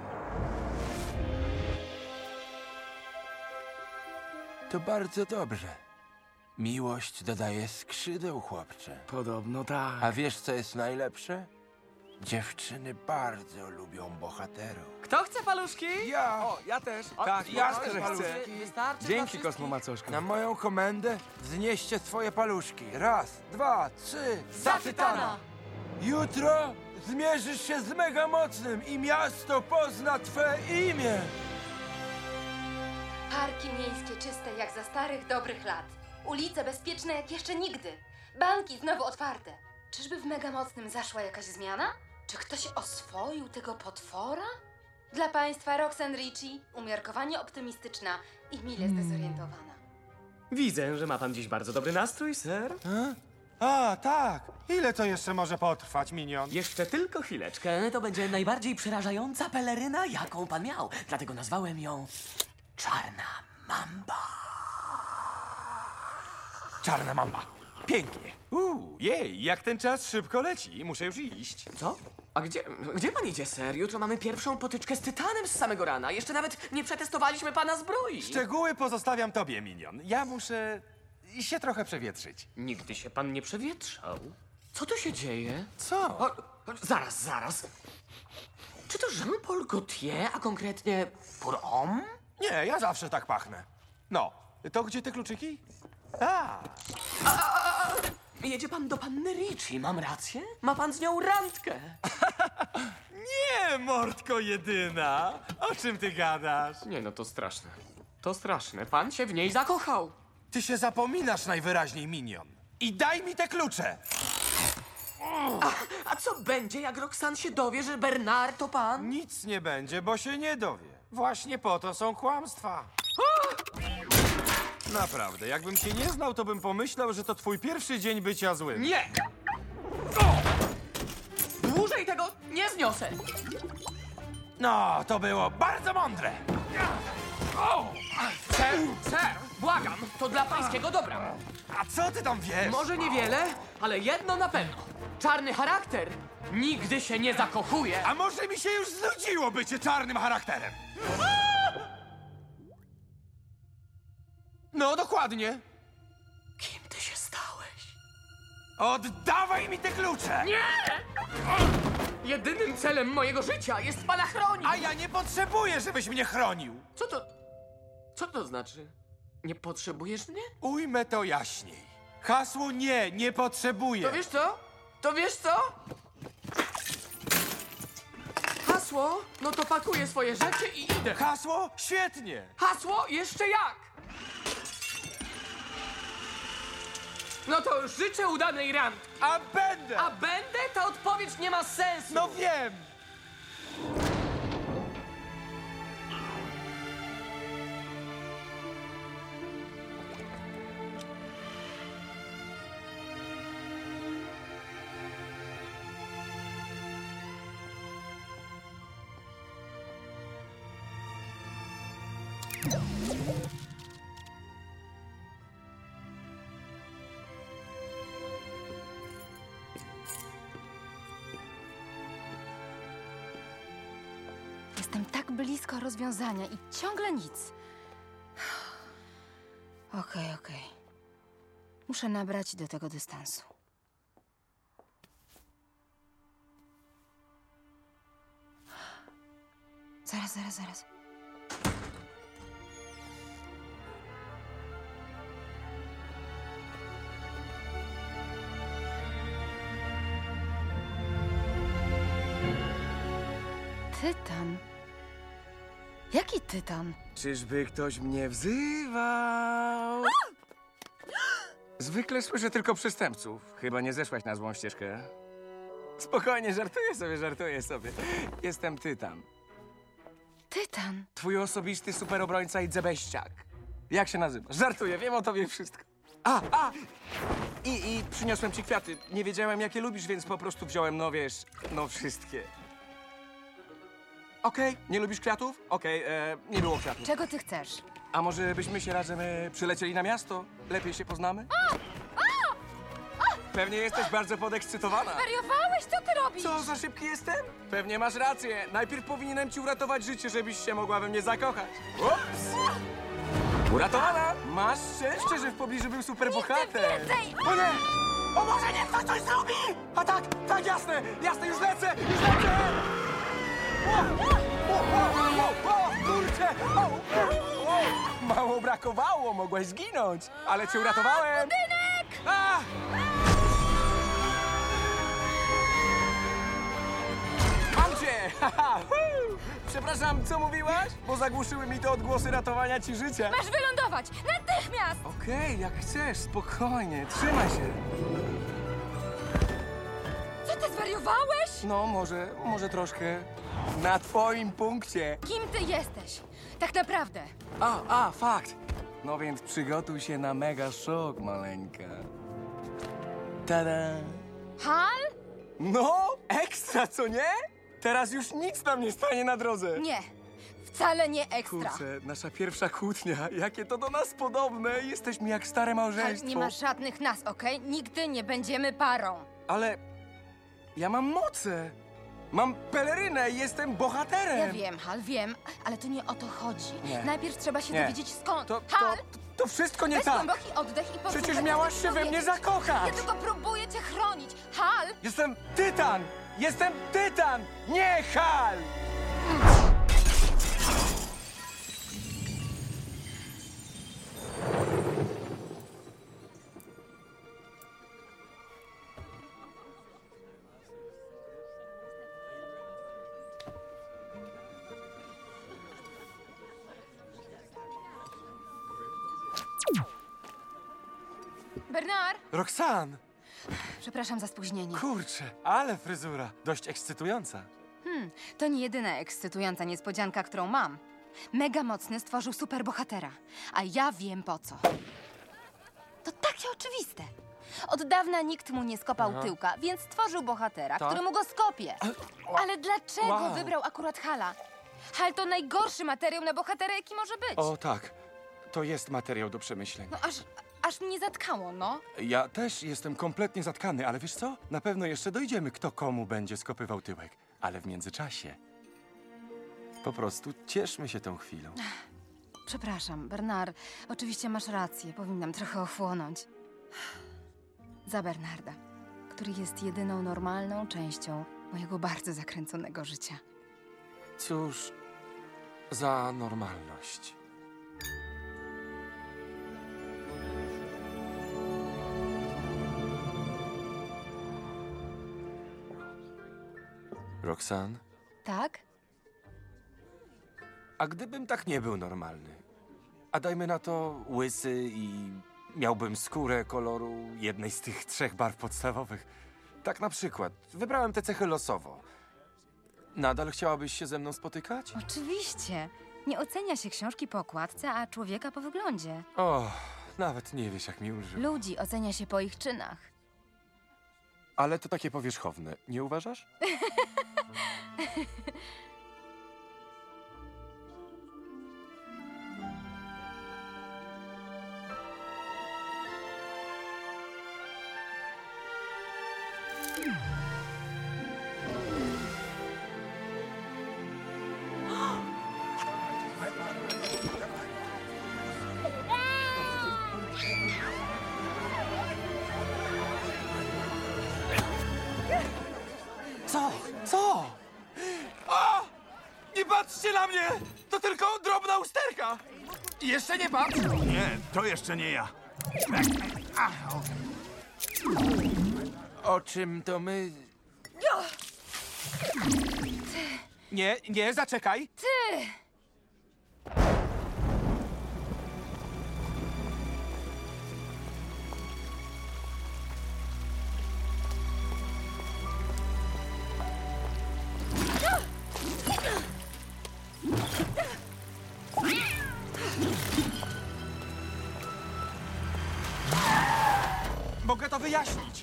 To bardzo dobrze. Miłość dodaje skrzydeł, chłopcze. Podobno tak. A wiesz, co jest najlepsze? Dziewczyny bardzo lubią bohaterów. Kto chce paluszki? Ja! O, ja też. O, tak, ja ja też też paluszki. chcę. Wystarczy dla Dzięki, wszystkich? kosmomacoszka. Na moją komendę wznieście swoje paluszki. Raz, dwa, trzy. Za Tytana! Jutro zmierzysz się z Megamocnym i miasto pozna twe imię. Parki miejskie czyste jak za starych, dobrych lat. Ulice bezpieczne jak jeszcze nigdy. Banki znowu otwarte. Czyżby w Megamocnym zaszła jakaś zmiana? Czy ktoś oswoił tego potwora? Dla państwa Roxanne Ritchie umiarkowanie optymistyczna i mile zdezorientowana. Widzę, że ma pan dziś bardzo dobry nastrój, ser. A, tak. Ile to jeszcze może potrwać, Minion? Jeszcze tylko chwileczkę. To będzie najbardziej przerażająca peleryna, jaką pan miał. Dlatego nazwałem ją Czarna Mamba. Czarna mamba. Pięknie. Uuu, jej, jak ten czas szybko leci. Muszę już iść. Co? A gdzie, gdzie pan idzie, ser? Jutro mamy pierwszą potyczkę z Tytanem z samego rana. Jeszcze nawet nie przetestowaliśmy pana zbroi. Szczegóły pozostawiam tobie, Minion. Ja muszę się trochę przewietrzyć. Nigdy się pan nie przewietrzał. Co tu się dzieje? Co? O, o, zaraz, zaraz. Czy to Jean-Paul Gaultier, a konkretnie pour homme? Nie, ja zawsze tak pachnę. No, to gdzie te kluczyki? A, Jedzie pan do panny Ritchie, mam rację? Ma pan z nią randkę. nie, mordko jedyna. O czym ty gadasz? Nie no, to straszne. To straszne. Pan się w niej zakochał. Ty się zapominasz najwyraźniej, Minion. I daj mi te klucze. A, a co będzie, jak Roxanne się dowie, że Bernard to pan? Nic nie będzie, bo się nie dowie. Właśnie po to są kłamstwa. Naprawdę, jakbym cię nie znał, to bym pomyślał, że to twój pierwszy dzień bycia złym. Nie! Dłużej tego nie zniosę. No, to było bardzo mądre. O! Ser, ser, błagam, to dla pańskiego dobra. A co ty tam wiesz? Może niewiele, ale jedno na pewno. Czarny charakter nigdy się nie zakochuje. A może mi się już znudziło bycie czarnym charakterem? No, dokładnie. Kim ty się stałeś? Oddawaj mi te klucze! Nie! Jedynym celem mojego życia jest pana chronić. A ja nie potrzebuję, żebyś mnie chronił. Co to... Co to znaczy? Nie potrzebujesz mnie? Ujmę to jaśniej. Hasło nie, nie potrzebuję. To wiesz co? To wiesz co? Hasło? No to pakuję swoje rzeczy i idę. Hasło? Świetnie. Hasło? Jeszcze jak? No to życzę udanej randki. A będę! A będę? Ta odpowiedź nie ma sensu. No wiem! Jestem tak blisko rozwiązania i ciągle nic. Okej, okej. Muszę nabrać do tego dystansu. Zaraz, zaraz, zaraz. Tytan? Jaki tytan? Czyżby ktoś mnie wzywał? Zwykle słyszę tylko przestępców. Chyba nie zeszłaś na złą ścieżkę. Spokojnie, żartuję sobie, żartuję sobie. Jestem Tytan. Tytan. Twój osobisty superobrońca i dzebeściak. Jak się nazywasz? Żartuję, wiem o tobie wszystko. A, a! I, I przyniosłem ci kwiaty. Nie wiedziałem, jakie lubisz, więc po prostu wziąłem, no wiesz, no wszystkie. Okej, nie lubisz kwiatów? Okej, e, nie było kwiatów. Czego ty chcesz? A może byśmy się razem e, przylecieli na miasto? Lepiej się poznamy? A! A! Pewnie jesteś bardzo podekscytowana. Zwariowałeś? Co ty robisz? Co, za szybki jestem? Pewnie masz rację. Najpierw powinienem ci uratować życie, żebyś się mogła we mnie zakochać. Ups! Uratowana! Masz szczęście, że w pobliżu był superbohater. więcej! O nie! O może niech ktoś coś zrobi! A tak, tak, jasne! Jasne, już lecę! Już lecę! O, o, o, o, o, kurczę! O, o, o. Mało brakowało, mogłaś zginąć. Ale cię uratowałem! Budynek! A! Mam cię! Haha! Przepraszam, co mówiłaś? Bo zagłuszyły mi te odgłosy ratowania ci życia. Masz wylądować! Natychmiast! Okej, jak chcesz, spokojnie, trzymaj się. Co ty zwariowałeś? No, może, może troszkę. Na twoim punkcie. Kim ty jesteś? Tak naprawdę. A, a, fakt. No więc przygotuj się na mega szok, maleńka. Tada! Hal? No, ekstra, co nie? Teraz już nic nam nie stanie na drodze. Nie. Wcale nie ekstra. Kurczę, nasza pierwsza kłótnia. Jakie to do nas podobne. Jesteśmy jak stare Hal, małżeństwo. nie ma żadnych nas, okej? Nigdy nie będziemy parą. Ale ja mam moce. Mam pelerynę i jestem bohaterem. Ja wiem, Hal, wiem, ale to nie o to chodzi. Nie. Najpierw trzeba się Nie. dowiedzieć skąd. To, Hal! to, to wszystko nie Weź tak. głęboki oddech i posłuchaj. Przecież miałaś co się we chcę mnie powiedzieć. zakochać. Ja tylko próbuję cię chronić. Hal! Jestem tytan! Jestem tytan! Nie Hal! Bernard! Roxanne! Przepraszam za spóźnienie. Kurczę, ale fryzura. Dość ekscytująca. Hmm, to nie jedyna ekscytująca niespodzianka, którą mam. Mega Mocny stworzył superbohatera, a ja wiem po co. To takie oczywiste. Od dawna nikt mu nie skopał Aha. tyłka, więc stworzył bohatera, Tak? który mu go skopie. Ale dlaczego Wow. wybrał akurat Hala? Hal to najgorszy materiał na bohatera, jaki może być. O tak, to jest materiał do przemyśleń. No aż, aż mnie zatkało, no. Ja też jestem kompletnie zatkany, ale wiesz co? Na pewno jeszcze dojdziemy, kto komu będzie skopywał tyłek. Ale w międzyczasie po prostu cieszmy się tą chwilą. Przepraszam, Bernard. Oczywiście masz rację, powinnam trochę ochłonąć. Za Bernarda, który jest jedyną normalną częścią mojego bardzo zakręconego życia. Cóż za normalność. Roxanne, Tak? a gdybym tak nie był normalny? A dajmy na to łysy i miałbym skórę koloru jednej z tych trzech barw podstawowych. Tak na przykład. Wybrałem te cechy losowo. Nadal chciałabyś się ze mną spotykać? Oczywiście. Nie ocenia się książki po okładce, a człowieka po wyglądzie. O, nawet nie wiesz, jak mi ulży. Ludzi ocenia się po ich czynach. Ale to takie powierzchowne, nie uważasz? Co? Co? O! Nie patrzcie na mnie! To tylko drobna usterka! I jeszcze nie patrz! Nie, to jeszcze nie ja. O czym to my... Nie, nie, zaczekaj! Ty! to wyjaśnić.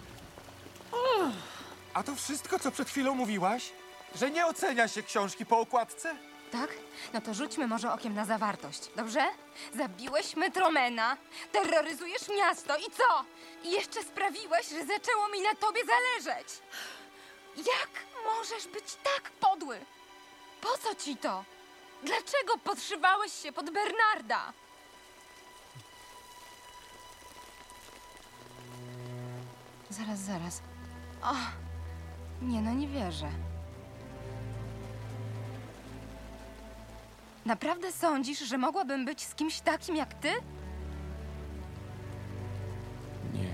A to wszystko, co przed chwilą mówiłaś? Że nie ocenia się książki po okładce? Tak? No to rzućmy może okiem na zawartość, dobrze? Zabiłeś Metromena, terroryzujesz miasto i co? I jeszcze sprawiłeś, że zaczęło mi na tobie zależeć. Jak możesz być tak podły? Po co ci to? Dlaczego podszywałeś się pod Bernarda? Zaraz, zaraz. O, nie no, nie wierzę. Naprawdę sądzisz, że mogłabym być z kimś takim jak ty? Nie.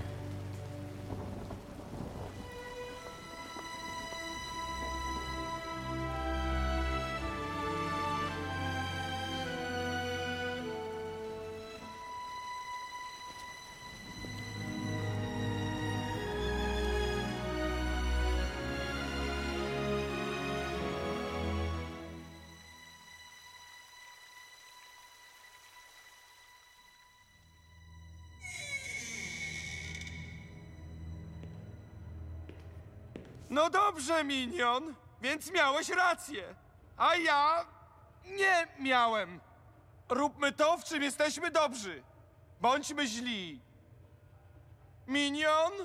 No dobrze, Minion, więc miałeś rację. A ja nie miałem. Róbmy to, w czym jesteśmy dobrzy. Bądźmy źli. Minion?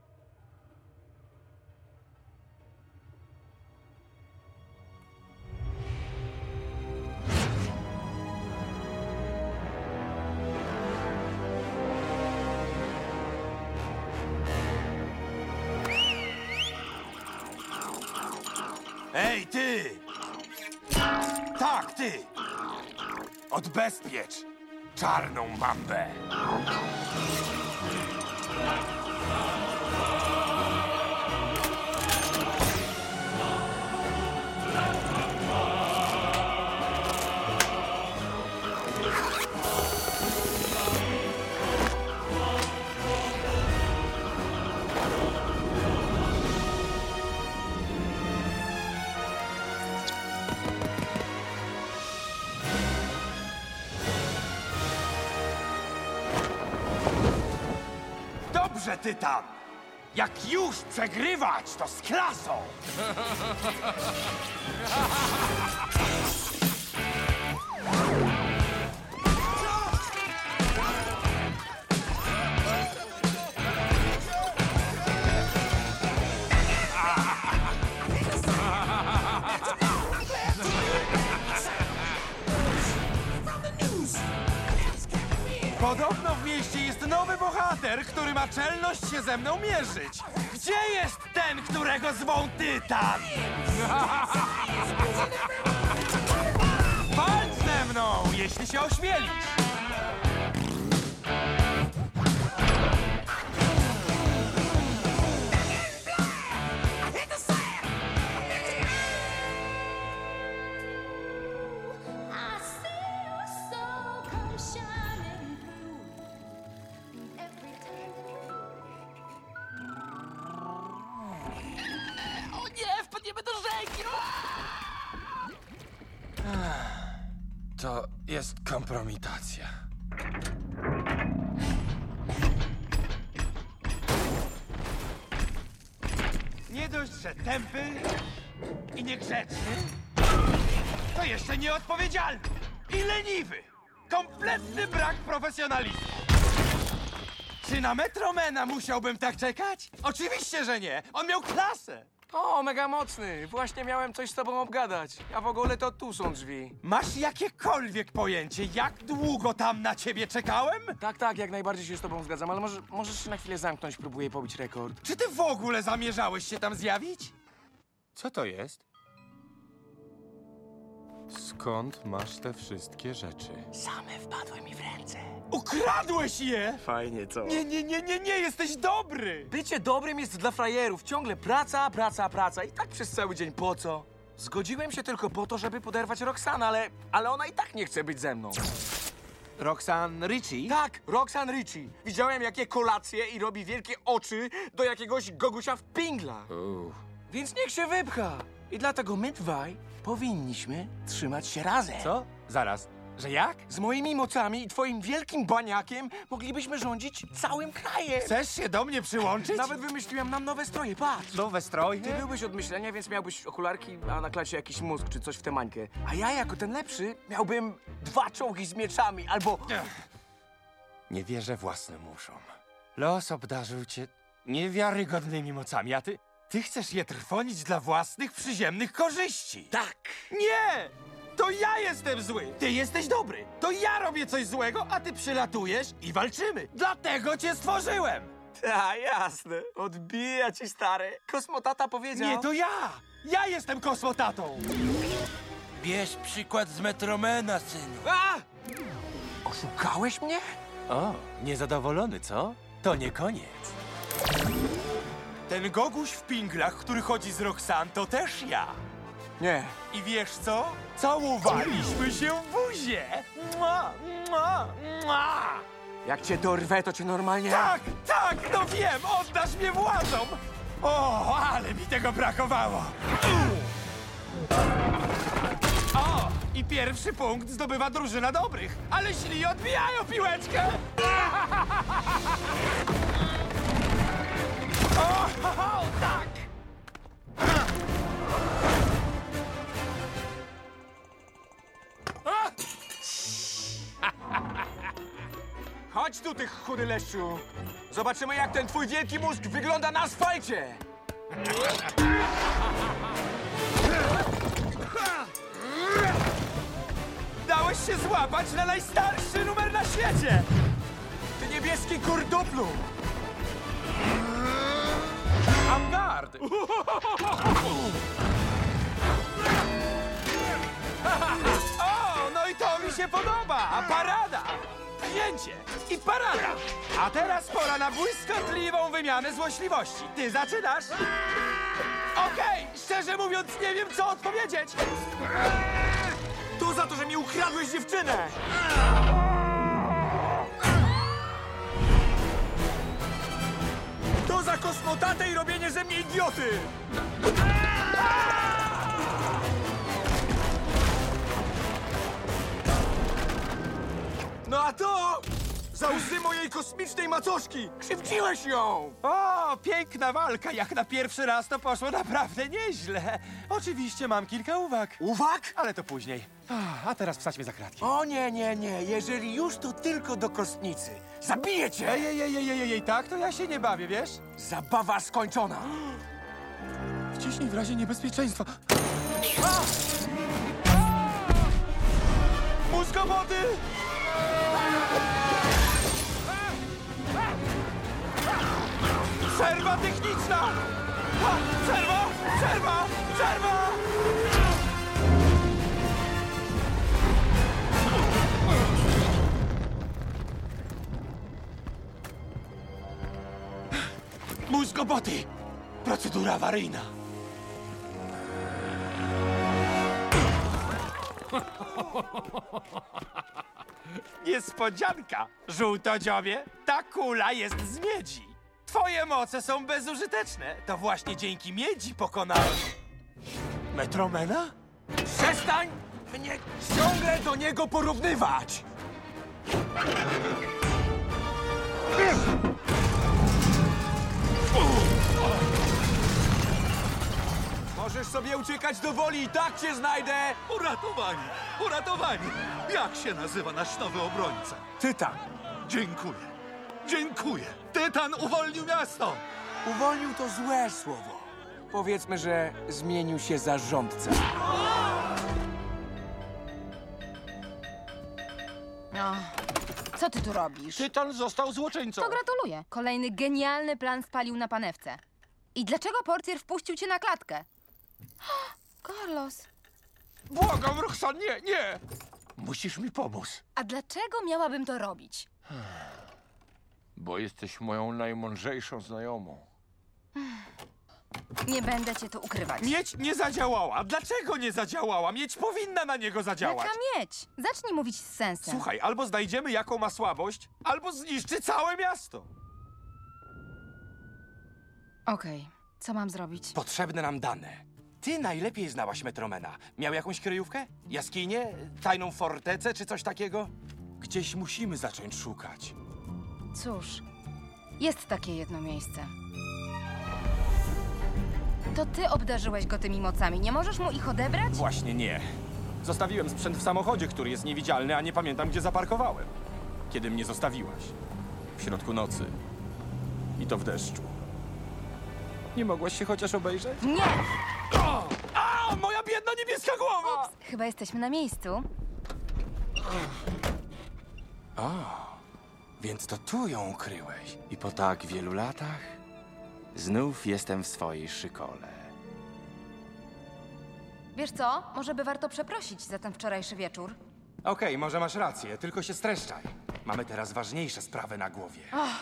Ej, ty! Tak, ty! Odbezpiecz czarną mambę! Dobrze, ty tam! Jak już przegrywać, to z klasą! Podobno w mieście jest nowy bohater, który ma czelność się ze mną mierzyć. Gdzie jest ten, którego zwą Tytan? Walcz ze mną, jeśli się ośmielisz. To jest kompromitacja. Nie dość, że tępy i niegrzeczny, to jeszcze nieodpowiedzialny i leniwy. Kompletny brak profesjonalizmu. Czy na Metromena musiałbym tak czekać? Oczywiście, że nie. On miał klasę. O, mega mocny. Właśnie miałem coś z tobą obgadać. A w ogóle to tu są drzwi. Masz jakiekolwiek pojęcie, jak długo tam na ciebie czekałem? Tak, tak, jak najbardziej się z tobą zgadzam, ale może, możesz się na chwilę zamknąć, próbuję pobić rekord. Czy ty w ogóle zamierzałeś się tam zjawić? Co to jest? Skąd masz te wszystkie rzeczy? Same wpadły mi w ręce. Ukradłeś je! Fajnie, co? Nie, nie, nie, nie, nie, jesteś dobry! Bycie dobrym jest dla frajerów. Ciągle praca, praca, praca. I tak przez cały dzień po co? Zgodziłem się tylko po to, żeby poderwać Roxanne, ale, ale ona i tak nie chce być ze mną. Roxanne Ritchie? Tak, Roxanne Ritchie. Widziałem, jakie kolacje i robi wielkie oczy do jakiegoś gogusia w pinglach. Uuu. Więc niech się wypcha. I dlatego my dwaj powinniśmy trzymać się razem. Co? Zaraz. Że jak? Z moimi mocami i twoim wielkim baniakiem moglibyśmy rządzić całym krajem. Chcesz się do mnie przyłączyć? Nawet wymyśliłem nam nowe stroje, patrz. Nowe stroje? Ty byłbyś od myślenia, więc miałbyś okularki, a na klasie jakiś mózg czy coś w tę mańkę. A ja jako ten lepszy miałbym dwa czołgi z mieczami albo... Nie wierzę własnym uszom. Los obdarzył cię niewiarygodnymi mocami, a ty... Ty chcesz je trwonić dla własnych przyziemnych korzyści. Tak. Nie! To ja jestem zły! Ty jesteś dobry! To ja robię coś złego, a ty przylatujesz i walczymy! Dlatego cię stworzyłem! Ta, jasne. Odbija ci, stary. Kosmotata powiedział... Nie, to ja! Ja jestem kosmotatą! Bierz przykład z Metromena, synu. A! Oszukałeś mnie? O, niezadowolony, co? To nie koniec. Ten goguś w pinglach, który chodzi z Roxanne, to też ja. Nie. I wiesz co? Całowaliśmy się w buzie! Mua, mua, mua. Jak cię dorwę, to cię normalnie... Tak, tak, no wiem! Oddasz mnie władzom! O, ale mi tego brakowało! O, i pierwszy punkt zdobywa drużyna dobrych, ale źli odbijają piłeczkę! O, o, tak! Chodź tu, ty chudy leszczu. Zobaczymy, jak ten twój wielki mózg wygląda na asfalcie. Dałeś się złapać na najstarszy numer na świecie! Ty niebieski kurduplu. Avantgarde! O, no i to mi się podoba! A parada! Pchnięcie i parada! A teraz pora na błyskotliwą wymianę złośliwości. Ty zaczynasz? Okej, szczerze mówiąc nie wiem, co odpowiedzieć. To za to, że mi ukradłeś dziewczynę! To za kosmotatę i robienie ze mnie idioty! No a to za łzy mojej kosmicznej macoszki! Krzywdziłeś ją! O, piękna walka. Jak na pierwszy raz to poszło naprawdę nieźle. Oczywiście mam kilka uwag. Uwag? Ale to później. A teraz wsadźmy za kratki. O nie, nie, nie. Jeżeli już, to tylko do kostnicy. Zabiję cię! Ej, ej, ej, ej, ej, ej, tak? To ja się nie bawię, wiesz? Zabawa skończona. Wciśnij w razie niebezpieczeństwa. Mózgowody! Przerwa techniczna! Ha, przerwa! Przerwa! Przerwa! Mózgoboty! Procedura awaryjna. Niespodzianka, żółtodziobie. Ta kula jest z miedzi. Twoje moce są bezużyteczne. To właśnie dzięki miedzi pokonałem Metromena? Przestań mnie ciągle do niego porównywać! Możesz sobie uciekać do woli i tak cię znajdę! Uratowani! Uratowani! Jak się nazywa nasz nowy obrońca? Tytan. Dziękuję. Dziękuję. Tytan uwolnił miasto! Uwolnił to złe słowo. Powiedzmy, że zmienił się zarządca. O, co ty tu robisz? Tytan został złoczyńcą. To gratuluję. Kolejny genialny plan spalił na panewce. I dlaczego portier wpuścił cię na klatkę? Carlos. Błagam, Roxanne, nie, nie! Musisz mi pomóc. A dlaczego miałabym to robić? Bo jesteś moją najmądrzejszą znajomą. Nie będę cię tu ukrywać. Miedź nie zadziałała. Dlaczego nie zadziałała? Miedź powinna na niego zadziałać. Jaka miedź? Zacznij mówić z sensem. Słuchaj, albo znajdziemy, jaką ma słabość, albo zniszczy całe miasto. Okej, co mam zrobić? Potrzebne nam dane. Ty najlepiej znałaś Metromena. Miał jakąś kryjówkę? Jaskinię? Tajną fortecę czy coś takiego? Gdzieś musimy zacząć szukać. Cóż, jest takie jedno miejsce. To ty obdarzyłeś go tymi mocami. Nie możesz mu ich odebrać? Właśnie nie. Zostawiłem sprzęt w samochodzie, który jest niewidzialny, a nie pamiętam, gdzie zaparkowałem. Kiedy mnie zostawiłaś. W środku nocy. I to w deszczu. Nie mogłaś się chociaż obejrzeć? Nie! O! A, moja biedna niebieska głowa! Ups, chyba jesteśmy na miejscu. O, więc to tu ją ukryłeś. I po tak wielu latach znów jestem w swojej szykole. Wiesz co? Może by warto przeprosić za ten wczorajszy wieczór. Okej, może masz rację, tylko się streszczaj. Mamy teraz ważniejsze sprawy na głowie. Och,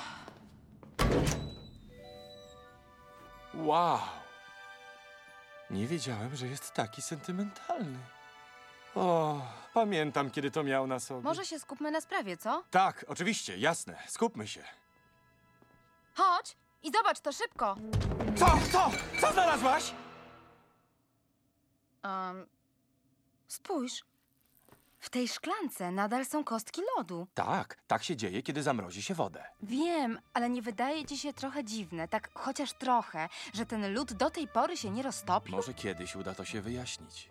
Wow! Nie wiedziałem, że jest taki sentymentalny. O, pamiętam, kiedy to miał na sobie. może się skupmy na sprawie, co? Tak, oczywiście, jasne. Skupmy się. Chodź i zobacz to szybko. Co? Co? Co znalazłaś? Um, spójrz. W tej szklance nadal są kostki lodu. Tak, tak się dzieje, kiedy zamrozi się wodę. Wiem, ale nie wydaje ci się trochę dziwne, tak chociaż trochę, że ten lód do tej pory się nie roztopił? Może kiedyś uda to się wyjaśnić.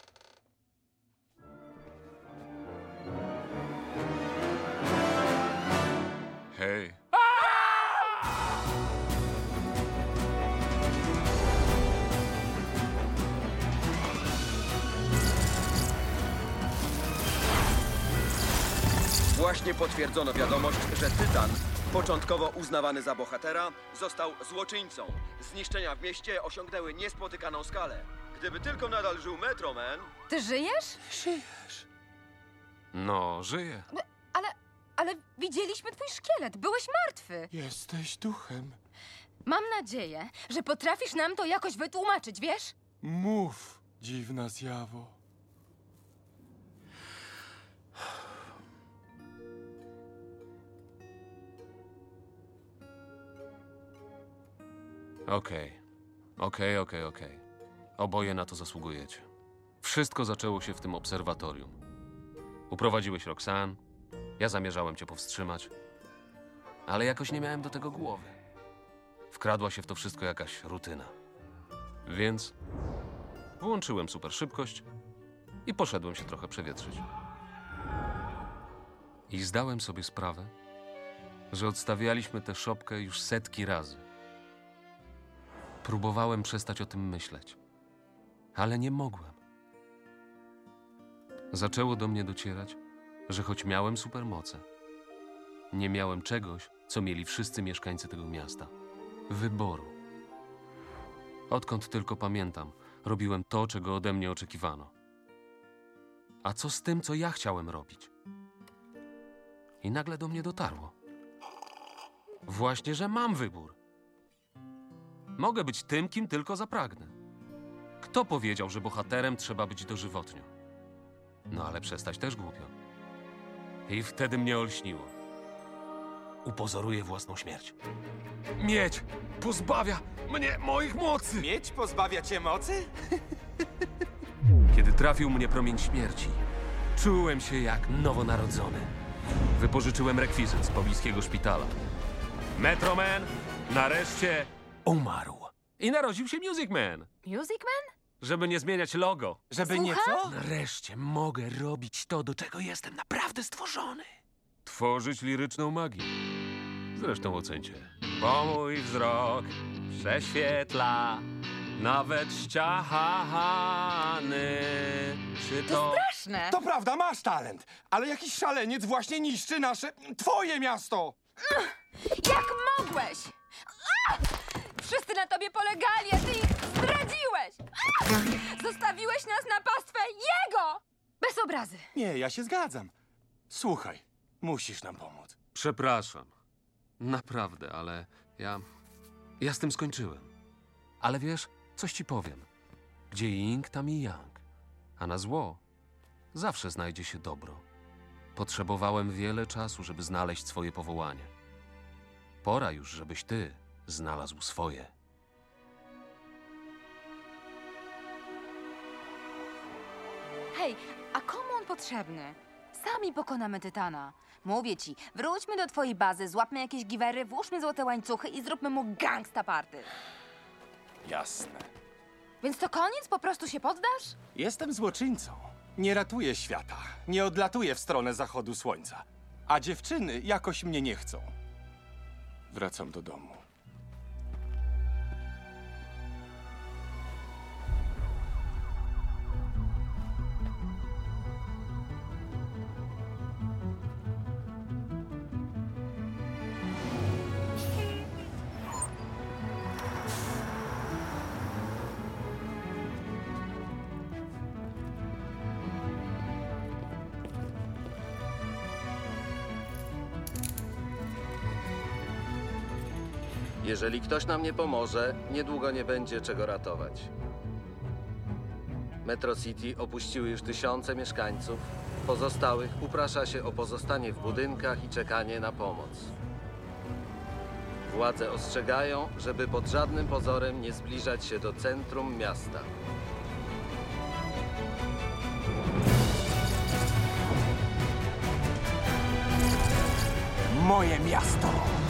Hej. Właśnie potwierdzono wiadomość, że Tytan, początkowo uznawany za bohatera, został złoczyńcą. Zniszczenia w mieście osiągnęły niespotykaną skalę. Gdyby tylko nadal żył Metroman... Ty żyjesz? Żyjesz. No, żyję. Ale, ale widzieliśmy twój szkielet, byłeś martwy. Jesteś duchem. Mam nadzieję, że potrafisz nam to jakoś wytłumaczyć, wiesz? Mów, dziwna zjawo. Okej. Okej, okej, okej. Oboje na to zasługujecie. Wszystko zaczęło się w tym obserwatorium. Uprowadziłeś Roxanne, ja zamierzałem cię powstrzymać, ale jakoś nie miałem do tego głowy. Wkradła się w to wszystko jakaś rutyna. Więc włączyłem super szybkość i poszedłem się trochę przewietrzyć. I zdałem sobie sprawę, że odstawialiśmy tę szopkę już setki razy. Próbowałem przestać o tym myśleć, ale nie mogłem. Zaczęło do mnie docierać, że choć miałem supermoce, nie miałem czegoś, co mieli wszyscy mieszkańcy tego miasta. Wyboru. Odkąd tylko pamiętam, robiłem to, czego ode mnie oczekiwano. A co z tym, co ja chciałem robić? I nagle do mnie dotarło. Właśnie, że mam wybór. Mogę być tym, kim tylko zapragnę. Kto powiedział, że bohaterem trzeba być dożywotnio? No ale przestać też głupio. I wtedy mnie olśniło. Upozoruję własną śmierć. Miedź pozbawia mnie moich mocy! Miedź pozbawia cię mocy? Kiedy trafił mnie promień śmierci, czułem się jak nowonarodzony. Wypożyczyłem rekwizyt z pobliskiego szpitala. Metroman nareszcie umarł. I narodził się Music Man. Music Man? Żeby nie zmieniać logo. Żeby Słucham? nie co? Nareszcie mogę robić to, do czego jestem naprawdę stworzony. Tworzyć liryczną magię. Zresztą ocencie. Bo mój wzrok prześwietla nawet ściany. Czy to... Straszne! To prawda, masz talent, ale jakiś szaleniec właśnie niszczy nasze... twoje miasto! Jak mogłeś? A! Wszyscy na tobie polegali, a ty ich zdradziłeś! A! Zostawiłeś nas na pastwę jego! Bez obrazy. Nie, ja się zgadzam. Słuchaj, musisz nam pomóc. Przepraszam. Naprawdę, ale ja... Ja z tym skończyłem. Ale wiesz, coś ci powiem. Gdzie Ying, tam i Yang. A na zło zawsze znajdzie się dobro. Potrzebowałem wiele czasu, żeby znaleźć swoje powołanie. Pora już, żebyś ty znalazł swoje. Hej, a komu on potrzebny? Sami pokonamy Tytana. Mówię ci, wróćmy do twojej bazy, złapmy jakieś giwery, włóżmy złote łańcuchy i zróbmy mu gangsta party. Jasne. Więc to koniec? Po prostu się poddasz? Jestem złoczyńcą. Nie ratuję świata. Nie odlatuję w stronę zachodu słońca. A dziewczyny jakoś mnie nie chcą. Wracam do domu. Jeżeli ktoś nam nie pomoże, niedługo nie będzie czego ratować. Metro City opuściły już tysiące mieszkańców. Pozostałych uprasza się o pozostanie w budynkach i czekanie na pomoc. Władze ostrzegają, żeby pod żadnym pozorem nie zbliżać się do centrum miasta. Moje miasto!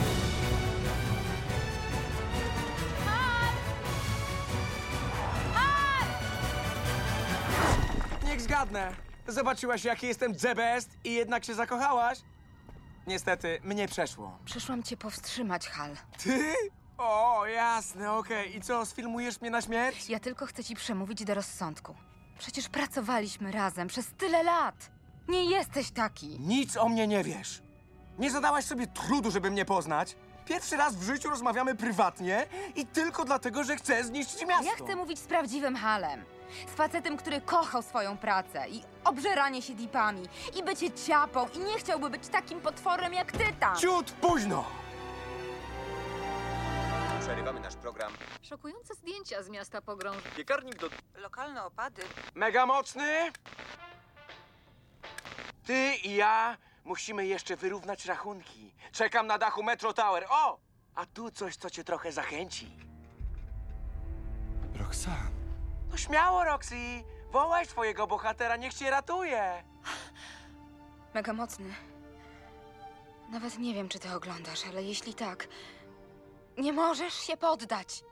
Niech zgadnę. Zobaczyłaś, jaki jestem the best i jednak się zakochałaś? Niestety, mnie przeszło. Przyszłam cię powstrzymać, Hal. Ty? O, jasne, okej. I co, sfilmujesz mnie na śmierć? Ja tylko chcę ci przemówić do rozsądku. Przecież pracowaliśmy razem przez tyle lat. Nie jesteś taki. Nic o mnie nie wiesz. Nie zadałaś sobie trudu, żeby mnie poznać. Pierwszy raz w życiu rozmawiamy prywatnie i tylko dlatego, że chcę zniszczyć miasto. Ja chcę mówić z prawdziwym Halem. Z facetem, który kochał swoją pracę i obżeranie się dipami, i bycie ciapą, i nie chciałby być takim potworem jak Tytan. Ciut późno! Przerywamy nasz program. Szokujące zdjęcia z miasta pogrąż. Piekarnik do... Lokalne opady. Mega mocny! Ty i ja musimy jeszcze wyrównać rachunki. Czekam na dachu Metro Tower. O! A tu coś, co cię trochę zachęci. Roxanne. No śmiało, Roxy. Wołaj swojego bohatera, niech cię ratuje. Mega mocny. Nawet nie wiem, czy ty oglądasz, ale jeśli tak, nie możesz się poddać.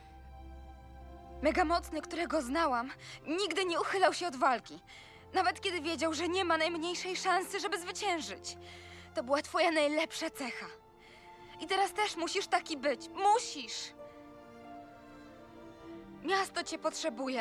Mega mocny, którego znałam, nigdy nie uchylał się od walki. Nawet kiedy wiedział, że nie ma najmniejszej szansy, żeby zwyciężyć. To była twoja najlepsza cecha. I teraz też musisz taki być. Musisz! Miasto cię potrzebuje.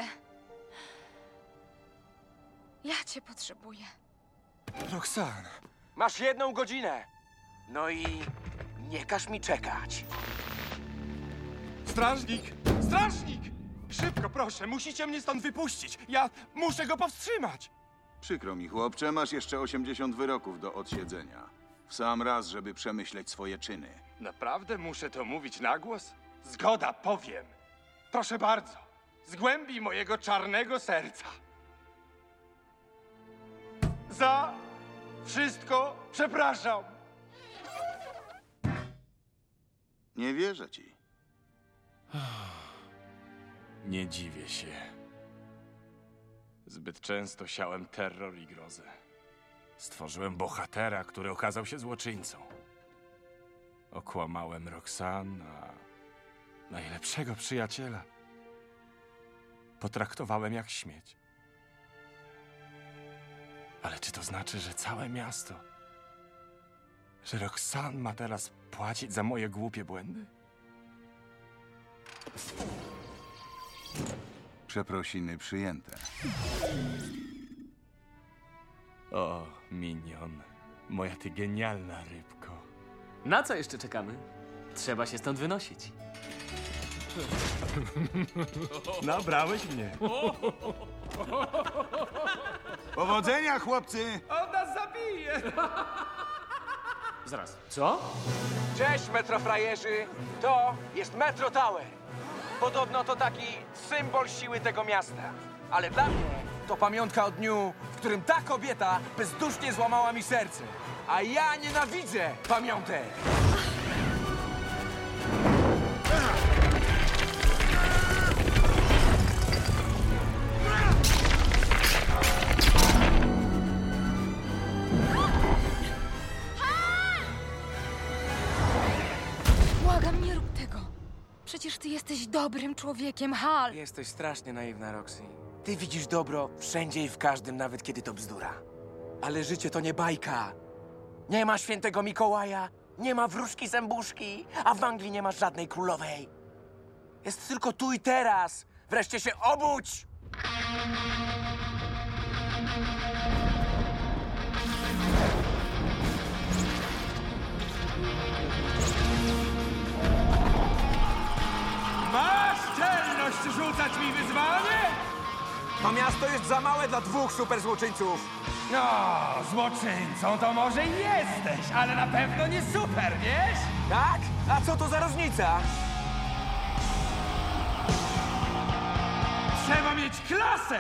Ja cię potrzebuję. Roxanne. Masz jedną godzinę. No i nie każ mi czekać. Strażnik! Strażnik! Szybko, proszę, musicie mnie stąd wypuścić. Ja muszę go powstrzymać. Przykro mi, chłopcze, masz jeszcze osiemdziesiąt wyroków do odsiedzenia. W sam raz, żeby przemyśleć swoje czyny. Naprawdę muszę to mówić na głos? Zgoda, powiem. Proszę bardzo, z głębi mojego czarnego serca. Za wszystko przepraszam. Nie wierzę ci. Nie dziwię się. Zbyt często siałem terror i grozę. Stworzyłem bohatera, który okazał się złoczyńcą. Okłamałem Roxanne, a najlepszego przyjaciela potraktowałem jak śmieć. Ale czy to znaczy, że całe miasto, że Roxanne ma teraz płacić za moje głupie błędy? Przeprosiny przyjęte. O, Minion, moja ty genialna rybko. Na co jeszcze czekamy? Trzeba się stąd wynosić. Nabrałeś mnie. Powodzenia, chłopcy! On nas zabije! Zaraz. Co? Cześć, metrofrajerzy! To jest Metro Tower. Podobno to taki symbol siły tego miasta. Ale dla mnie to pamiątka o dniu, w którym ta kobieta bezdusznie złamała mi serce. A ja nienawidzę pamiątek! ty jesteś dobrym człowiekiem, Hal. Jesteś strasznie naiwna, Roxy. Ty widzisz dobro wszędzie i w każdym, nawet kiedy to bzdura. Ale życie to nie bajka. Nie ma świętego Mikołaja, nie ma wróżki zębuszki, a w Anglii nie masz żadnej królowej. Jest tylko tu i teraz. Wreszcie się obudź! Masz czelność rzucać mi wyzwanie? To miasto jest za małe dla dwóch superzłoczyńców. No, złoczyńcą to może i jesteś, ale na pewno nie super, wiesz? Tak? A co to za różnica? Trzeba mieć klasę!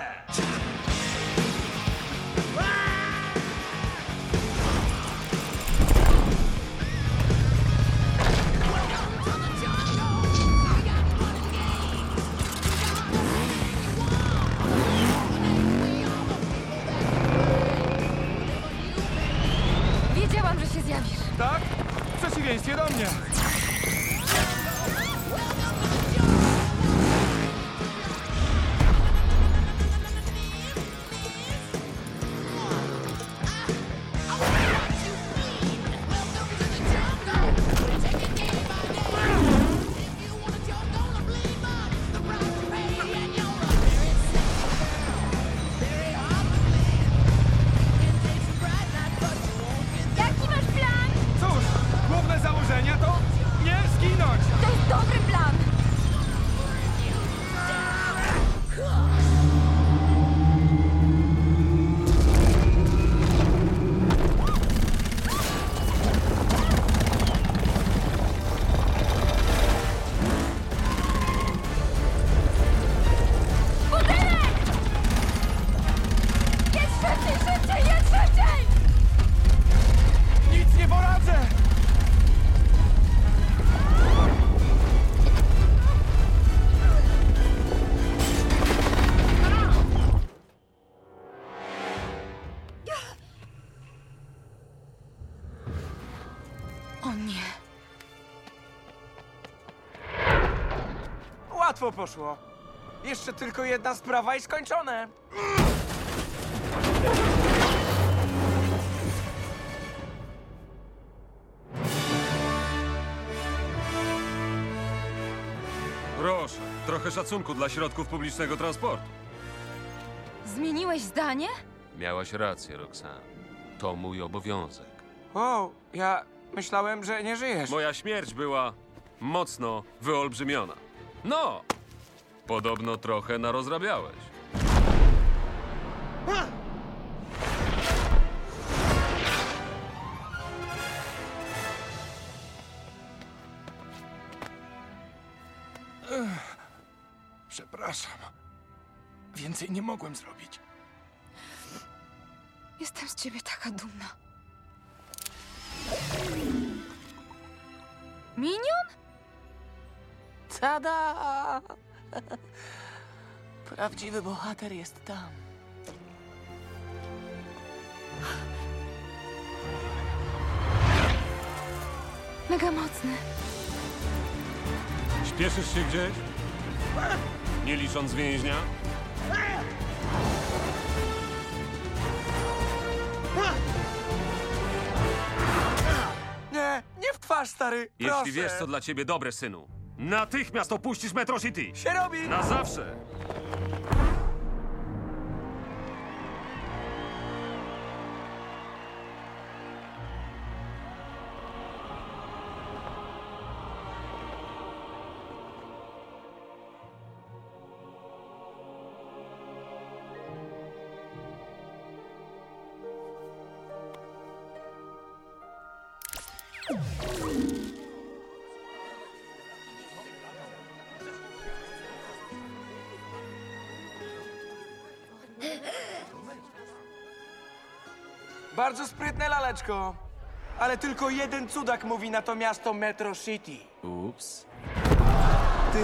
Wiedziałam, że się zjawisz. Tak? W przeciwieństwie do mnie. Jaki masz plan? Cóż, główne założenia to nie zginąć. To jest dobry plan. Budynek! Jedź szybciej, szybciej, jedź szybciej! Nic nie poradzę! O nie. Łatwo poszło. Jeszcze tylko jedna sprawa i skończone. Proszę, trochę szacunku dla środków publicznego transportu. Zmieniłeś zdanie? Miałaś rację, Roxanne. To mój obowiązek. O, ja myślałem, że nie żyjesz. Moja śmierć była mocno wyolbrzymiona. No, podobno trochę narozrabiałeś. Przepraszam. Więcej nie mogłem zrobić. Jestem z ciebie taka dumna. Minion? Tada! Prawdziwy bohater jest tam. Mega mocny. Śpieszysz się gdzieś? Nie licząc więźnia? Nie, nie w twarz, stary. Jeśli Proszę. wiesz, co dla ciebie dobre, synu, natychmiast opuścisz Metro City. Się robi! Na zawsze. Bardzo sprytne, laleczko. Ale tylko jeden cudak mówi na to miasto Metro City. Ups. Ty.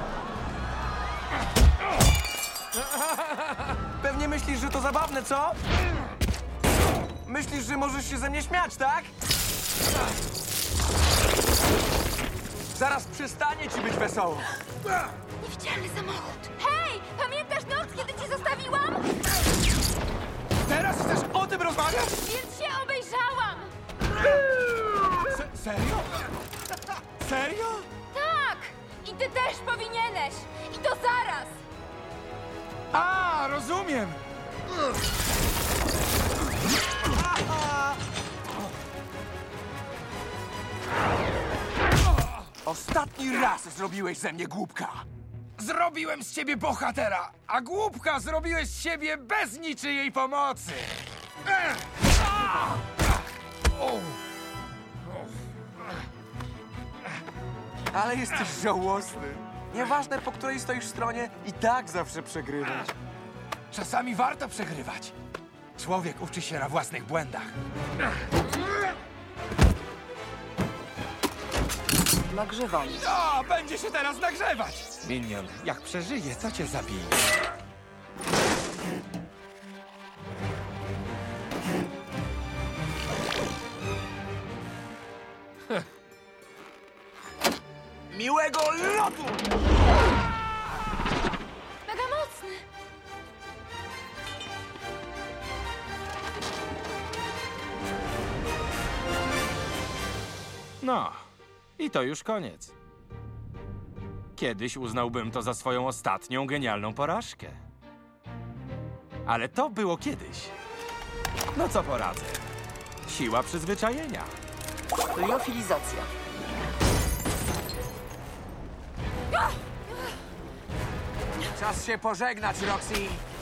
Pewnie myślisz, że to zabawne, co? Myślisz, że możesz się ze mnie śmiać, tak? Zaraz przestanie ci być wesoło. Niewidzialny samochód! Hej! Pamiętasz noc, kiedy cię zostawiłam? Teraz chcesz o tym rozmawiać? Więc się obejrzałam! Se serio? Serio? Tak! I ty też powinieneś! I to zaraz! A, rozumiem! Ostatni raz zrobiłeś ze mnie głupka! Zrobiłem z ciebie bohatera, a głupka zrobiłeś z siebie bez niczyjej pomocy! Ale jesteś żałosny. Nieważne, po której stoisz stronie, i tak zawsze przegrywasz. Czasami warto przegrywać. Człowiek uczy się na własnych błędach. Nagrzewam. O, będzie się teraz nagrzewać! Minion, jak przeżyje, to cię zabije. Miłego lotu! Mega mocny! No, i to już koniec. Kiedyś uznałbym to za swoją ostatnią genialną porażkę. Ale to było kiedyś. No co poradzę? Siła przyzwyczajenia. Liofilizacja. Czas się pożegnać, Roxy.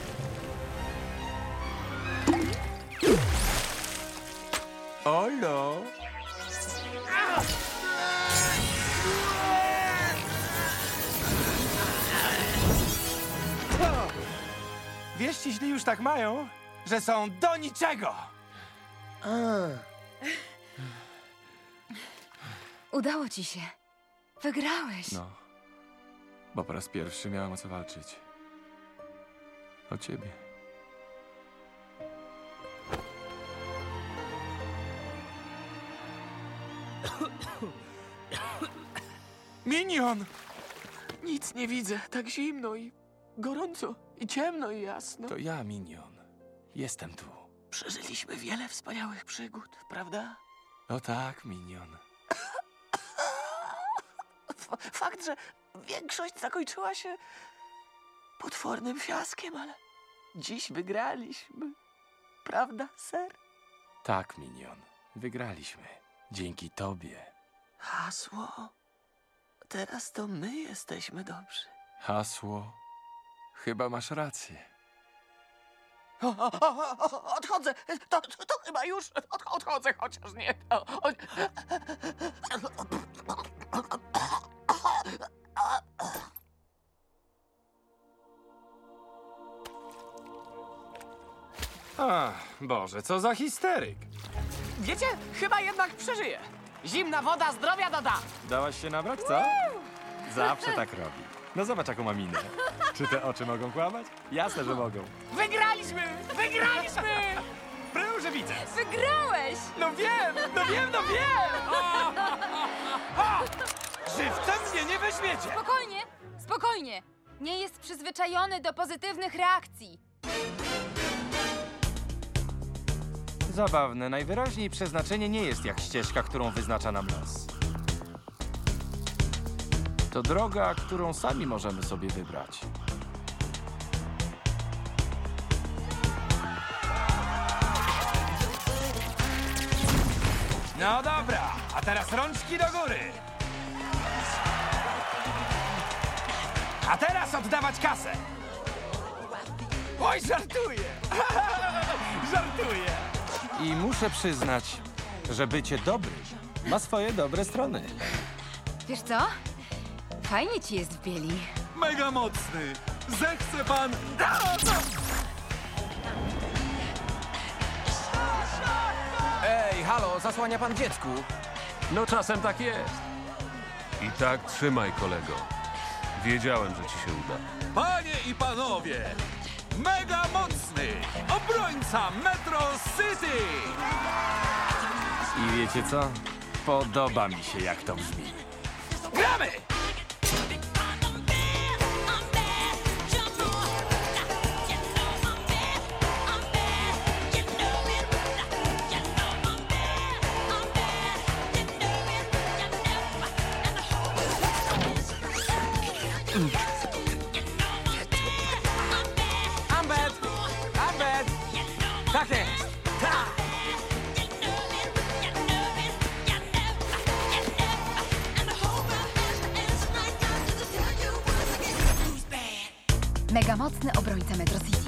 Olo. Wieści źli już tak mają, że są do niczego. Udało ci się. Wygrałeś. No, bo po raz pierwszy miałam o co walczyć. O ciebie. Minion! Nic nie widzę. Tak zimno i gorąco. I ciemno i jasno. To ja, Minion. Jestem tu. Przeżyliśmy wiele wspaniałych przygód, prawda? No tak, Minion. F fakt, że większość zakończyła się potwornym fiaskiem, ale dziś wygraliśmy. Prawda, ser? Tak, Minion. Wygraliśmy. Dzięki tobie. Hasło. Teraz to my jesteśmy dobrzy. Hasło. Chyba masz rację. O, o, o, o, odchodzę! To, to, to chyba już od, odchodzę, chociaż nie. O, o. Ach, Boże, co za histeryk. Wiecie, chyba jednak przeżyję. Zimna woda zdrowia doda. Dałaś się nabrać, co? Zawsze tak robi. No zobacz, jaką ma minę. Czy te oczy mogą kłamać? Jasne, że mogą. Wygraliśmy! Wygraliśmy! Pręż, że widzę. Wygrałeś! No wiem, no wiem, no wiem! O! O! Żywcem mnie nie weźmiecie! Spokojnie, spokojnie. Nie jest przyzwyczajony do pozytywnych reakcji. Zabawne. Najwyraźniej przeznaczenie nie jest jak ścieżka, którą wyznacza nam los. To droga, którą sami możemy sobie wybrać. No dobra, a teraz rączki do góry. A teraz oddawać kasę. Oj, żartuję. Żartuję. I muszę przyznać, że bycie dobrym ma swoje dobre strony. Wiesz co? Fajnie ci jest w bieli. Mega mocny! Zechce pan... Ej, halo, zasłania pan dziecku? No czasem tak jest. I tak trzymaj, kolego. Wiedziałem, że ci się uda. Panie i panowie! Mega mocny! Obrońca Metro City! I wiecie co? Podoba mi się, jak to brzmi. Gramy! Tak jest! Ha! Mega mocny obrońca Metro City.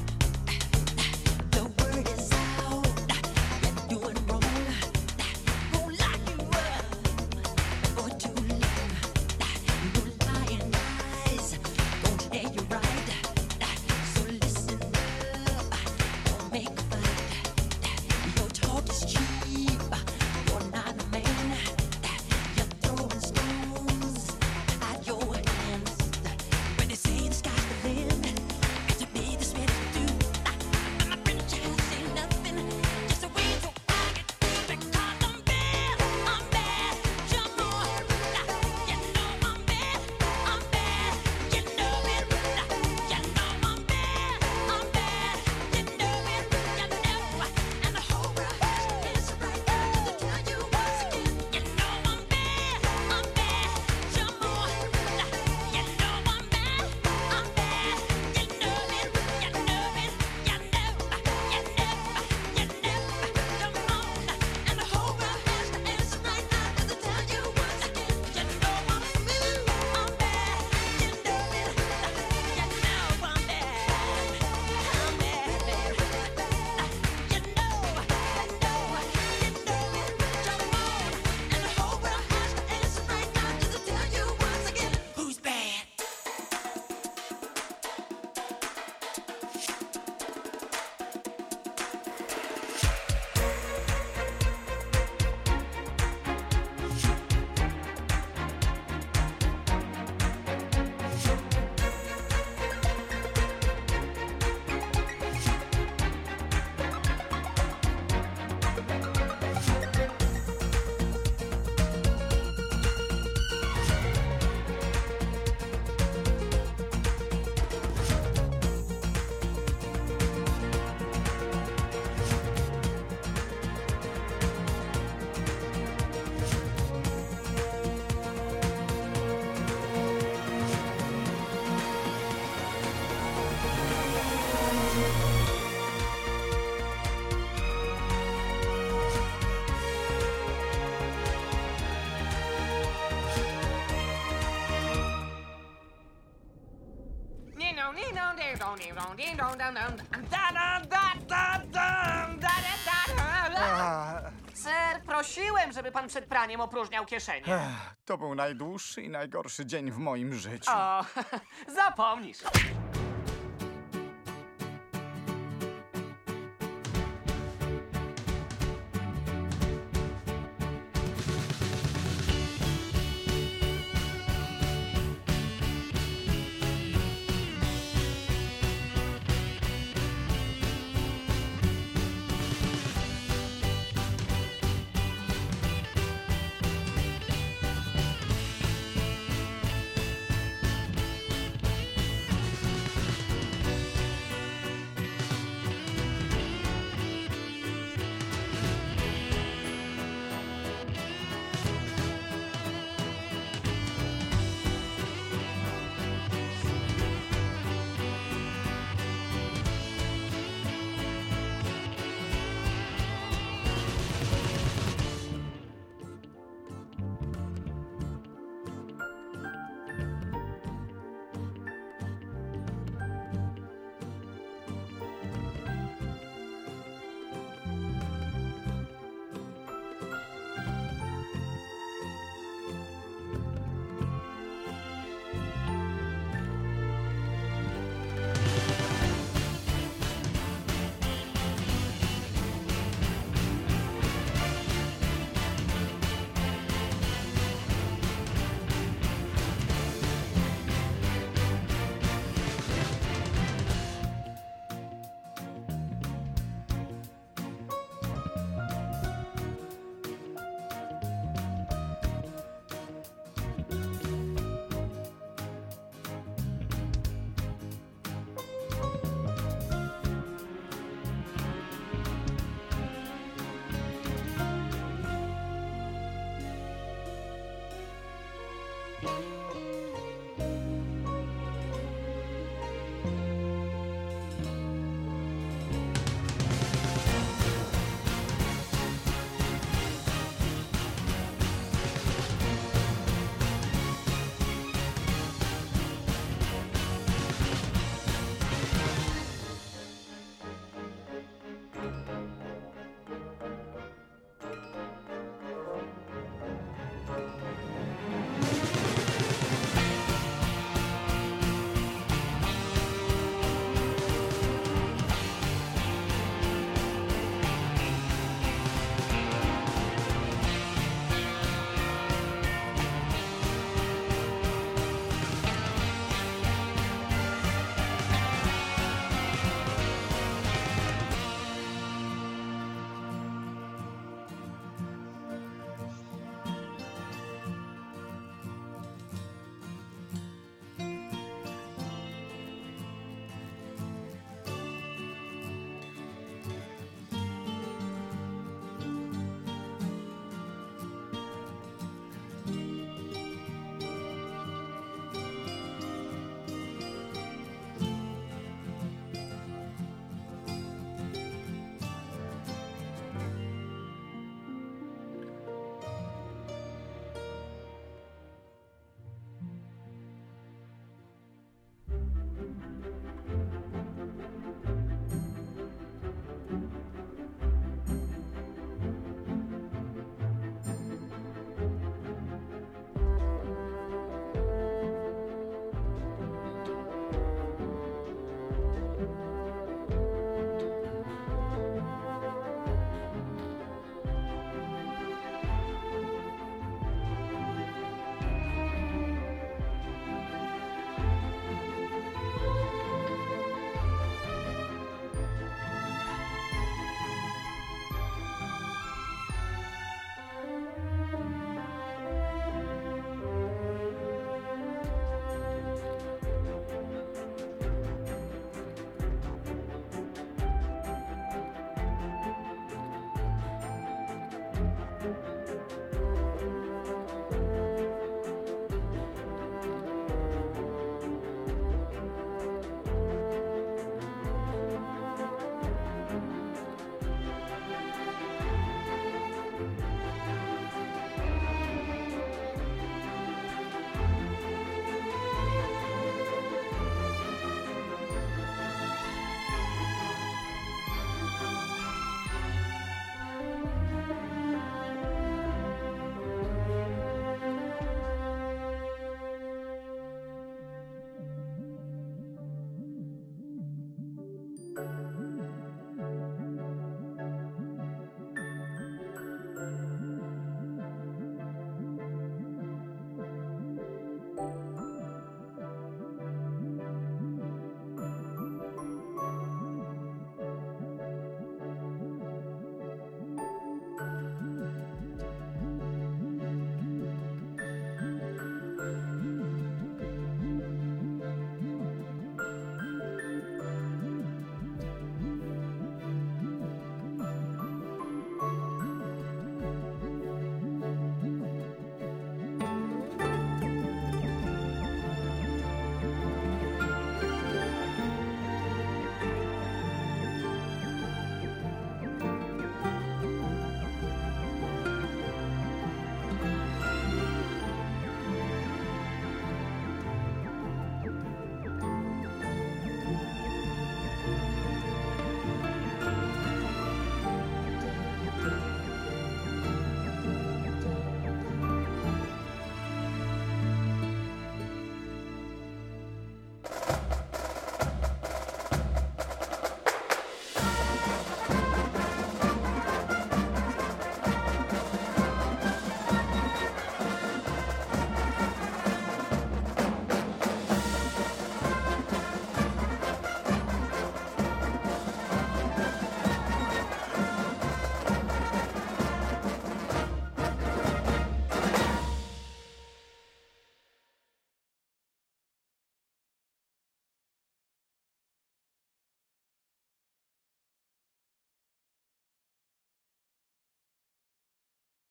Ser, prosiłem, żeby pan przed praniem opróżniał kieszenie. Ech, to był najdłuższy i najgorszy dzień w moim życiu. O, zapomnisz.